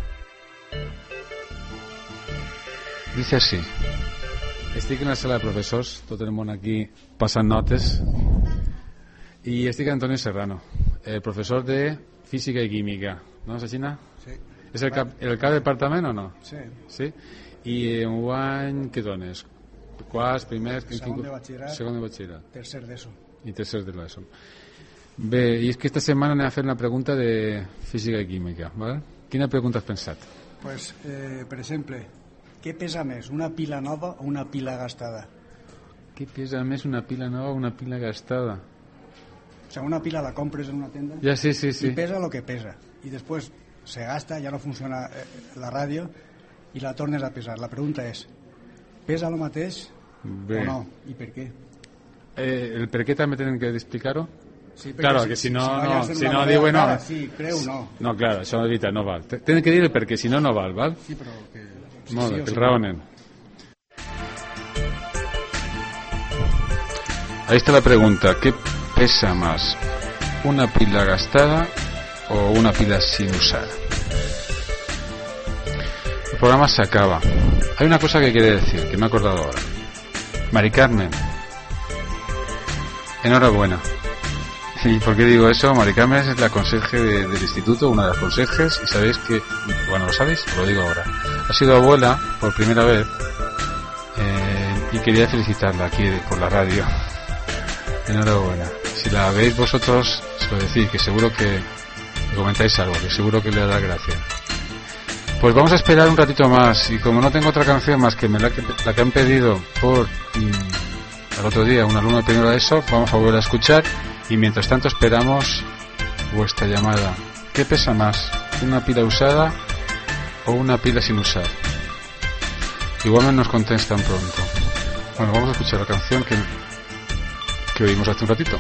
Dice así. Estic en la sala de professors, tot el món aquí passant notes, i estic Antonio Serrano, el professor de Física i Química, no, Sachina? Sí. És el cap departament o no? Sí. Sí? I en guany què dones? Quarts, primers... Segon de batxillerat. Tercer d'ESO. I tercer de l'ESO. Bé, i és que esta setmana anem a fer una pregunta de Física i Química, ¿vale? Quina pregunta has pensat? Pues, per exemple, què pesa més, una pila nova o una pila gastada? Què pesa més, una pila nova o una pila gastada? O sea, una pila la compres en una tienda ya, sí. y pesa lo que pesa. Y después se gasta, ya no funciona la radio y la tornes a pesar. La pregunta es, ¿pesa lo mateix o no? ¿Y per què? El per què també tenen que explicar-ho? Sí, claro, que si no diu no. Sí, creu no. No, claro, això de veritat no val. Tenen que dir el per què, si no, no val, val? Sí, però que... Molt bé, que el raonen. Ahí está la pregunta, ¿qué pesa más, una pila gastada o una pila sin usar? El programa se acaba. Hay una cosa que quiere decir, que me he acordado ahora. Mari Carmen, enhorabuena. ¿Y por qué digo eso? Mari Carmen es la conserje del instituto, una de las conserjes, y sabéis que, bueno, ¿lo sabéis? Os lo digo ahora. Ha sido abuela por primera vez y quería felicitarla aquí por la radio. Enhorabuena. Si la veis vosotros, os lo decís, que seguro que comentáis algo, que seguro que le da gracia. Pues vamos a esperar un ratito más, y como no tengo otra canción más que la que han pedido por el otro día un alumno de primero de ESO, vamos a volver a escuchar, y mientras tanto esperamos vuestra llamada. ¿Qué pesa más, una pila usada o una pila sin usar? Igualmente nos contestan pronto. Bueno, vamos a escuchar la canción que oímos hace un ratito.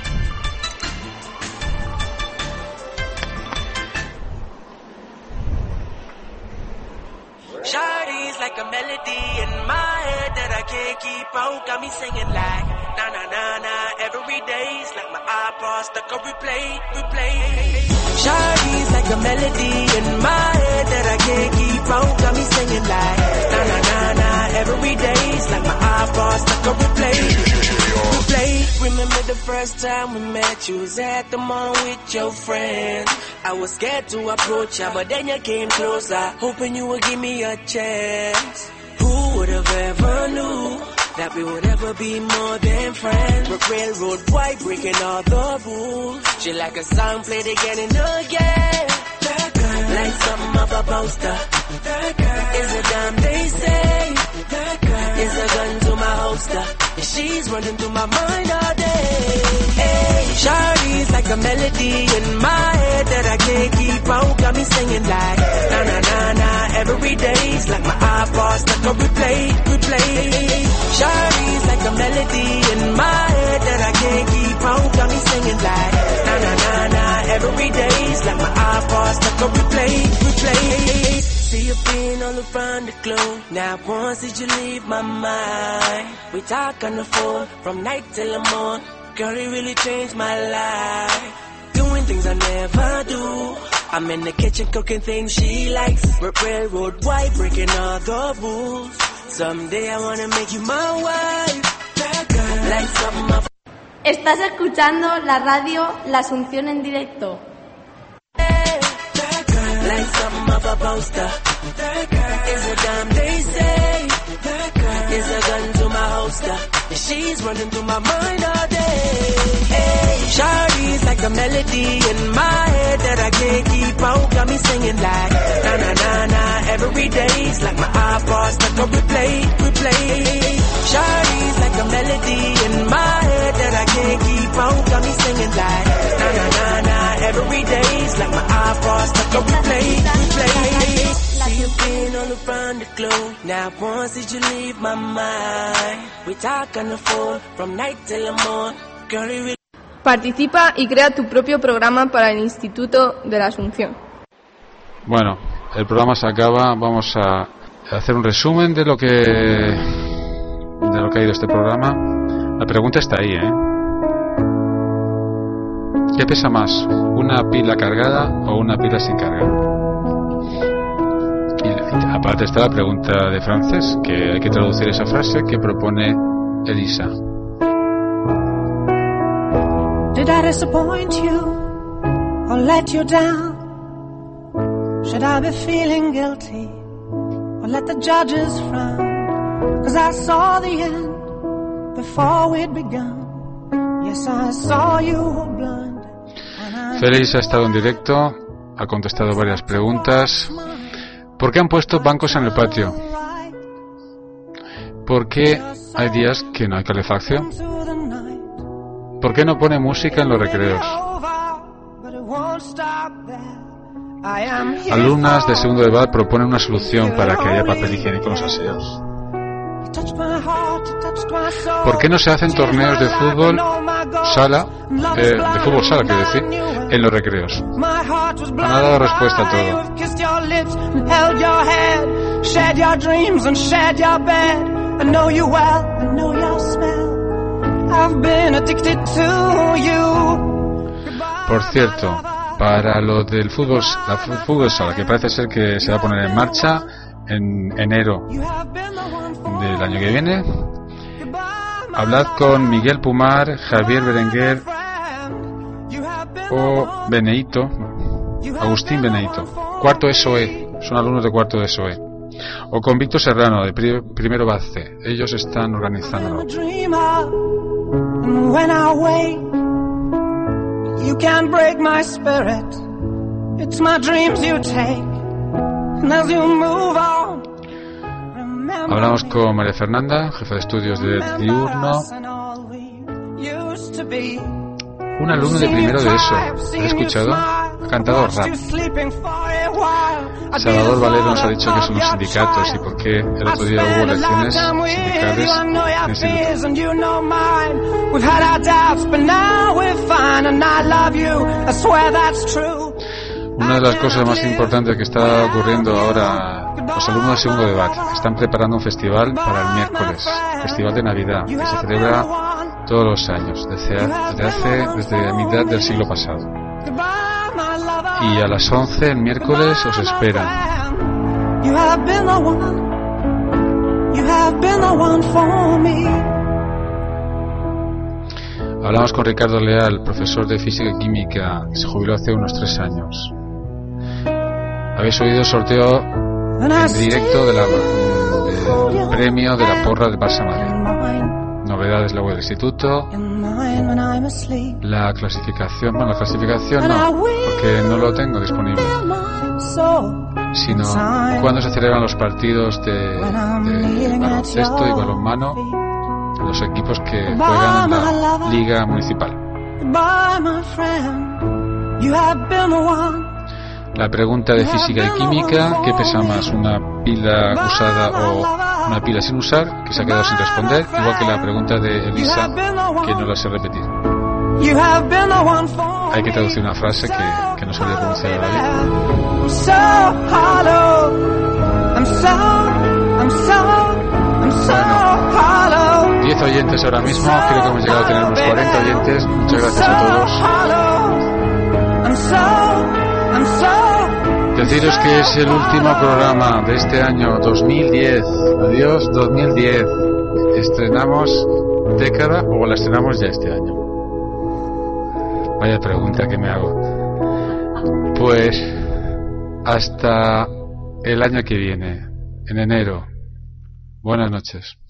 Shawty's like a melody in my head that I can't keep out. Got me singing like na na na na every day's like my iPod stuck on replay. Shawty's like a melody in my head that I can't keep out. Got me singing like na na na na every day's like my iPod stuck on replay. Remember the first time we met, you was at the mall with your friends. I was scared to approach ya, but then you came closer, hoping you would give me a chance. Who would have ever knew that we would ever be more than friends. But railroad white breaking all the rules. She like a song played again and again. That girl, like something of a poster. That girl is a dime they say. That girl is a gun to my holster. And she's running through my mind all day. Hey, Shawty's like a melody in my head that I can't keep out. Got me singing like na na na na every day's like my iPod stuck on replay. Shawty's like a melody in my head that I can't keep out. Got me singing like na na na na every day's like my iPod stuck on replay. See you being all around the globe. Now once did you leave my mind? We talk on the phone from night till the morning. Girl, it really changed my life. Doing things I never do. I'm in the kitchen cooking things she likes. Railroad white breaking all the rules. Someday I wanna make you my wife. Like something of... Estás escuchando la radio La Asunción en directo. Like something of a poster. Is a dime they say. Is a gun to my holster. And she's running through my mind all day. Hey, Shawty's like a melody in my head that I can't keep out. Got me singing like na na na na every day's like my iPod stuck on replay. Shawty's like a melody in my head that I can't keep out. Got me singing like na na na na every day's like my iPod stuck on replay. See you been all around the globe. Now once did you leave my mind? We talk on the phone from night till the morning. Girl, it really... Participa y crea tu propio programa para el Instituto de la Asunción. Bueno, el programa se acaba. Vamos a hacer un resumen de lo que ha ido este programa. La pregunta está ahí, ¿eh? ¿Qué pesa más? ¿Una pila cargada o una pila sin cargar? Y aparte está la pregunta de Frances, que hay que traducir esa frase que propone Elisa. Did I disappoint you or let you down? Should I be feeling guilty or let the judges frown? 'Cause I saw the end before we'd begun. Yes, I saw you were blind. Félix ha estado en directo, ha contestado varias preguntas. ¿Por qué han puesto bancos en el patio? ¿Por qué hay días que no hay calefacción? ¿Por qué no pone música en los recreos? Alumnas de segundo de BAD proponen una solución para que haya papel higiénico en los aseos. ¿Por qué no se hacen torneos de fútbol sala, quiero decir, en los recreos? Han dado respuesta a todo. Por cierto, para lo del fútbol sala, que parece ser que se va a poner en marcha en enero del año que viene, hablad con Miguel Pumar, Javier Berenguer o Agustín Beneito, cuarto SOE, son alumnos de cuarto de SOE, o con Víctor Serrano de primero BAD C. Ellos están organizándolo. Hablamos con María Fernanda, jefa de estudios de Diurno, un alumno de primero de ESO. ¿Has escuchado? Ha cantado rap. Salvador Valero nos ha dicho que son los sindicatos y por qué el otro día hubo elecciones sindicales en ese instituto. Una de las cosas más importantes que está ocurriendo ahora, los alumnos de segundo de BAD están preparando un festival para el miércoles, festival de Navidad, que se celebra todos los años, desde mitad del siglo pasado. Y a las 11 el miércoles os esperan. Hablamos con Ricardo Leal, profesor de física y química, que se jubiló hace unos 3 años. Habéis oído el sorteo en directo del premio de la porra del Barça Madrid. novedades en la web del instituto, la clasificación, bueno, la clasificación no, porque no lo tengo disponible, sino cuándo se celebran los partidos de baloncesto y balonmano, los equipos que juegan en la liga municipal. La pregunta de física y química, ¿qué pesa más, una pila usada o una pila sin usar, que se ha quedado sin responder? Igual que la pregunta de Elisa, que no la sé repetir. Hay que traducir una frase que no sabía pronunciar ahora bien. 10 oyentes ahora mismo, creo que hemos llegado a tener unos 40 oyentes. Muchas gracias a todos. Deciros que es el último programa de este año 2010. Adiós 2010. ¿Estrenamos década o la estrenamos ya este año? Vaya pregunta que me hago. Pues hasta el año que viene, en enero. Buenas noches.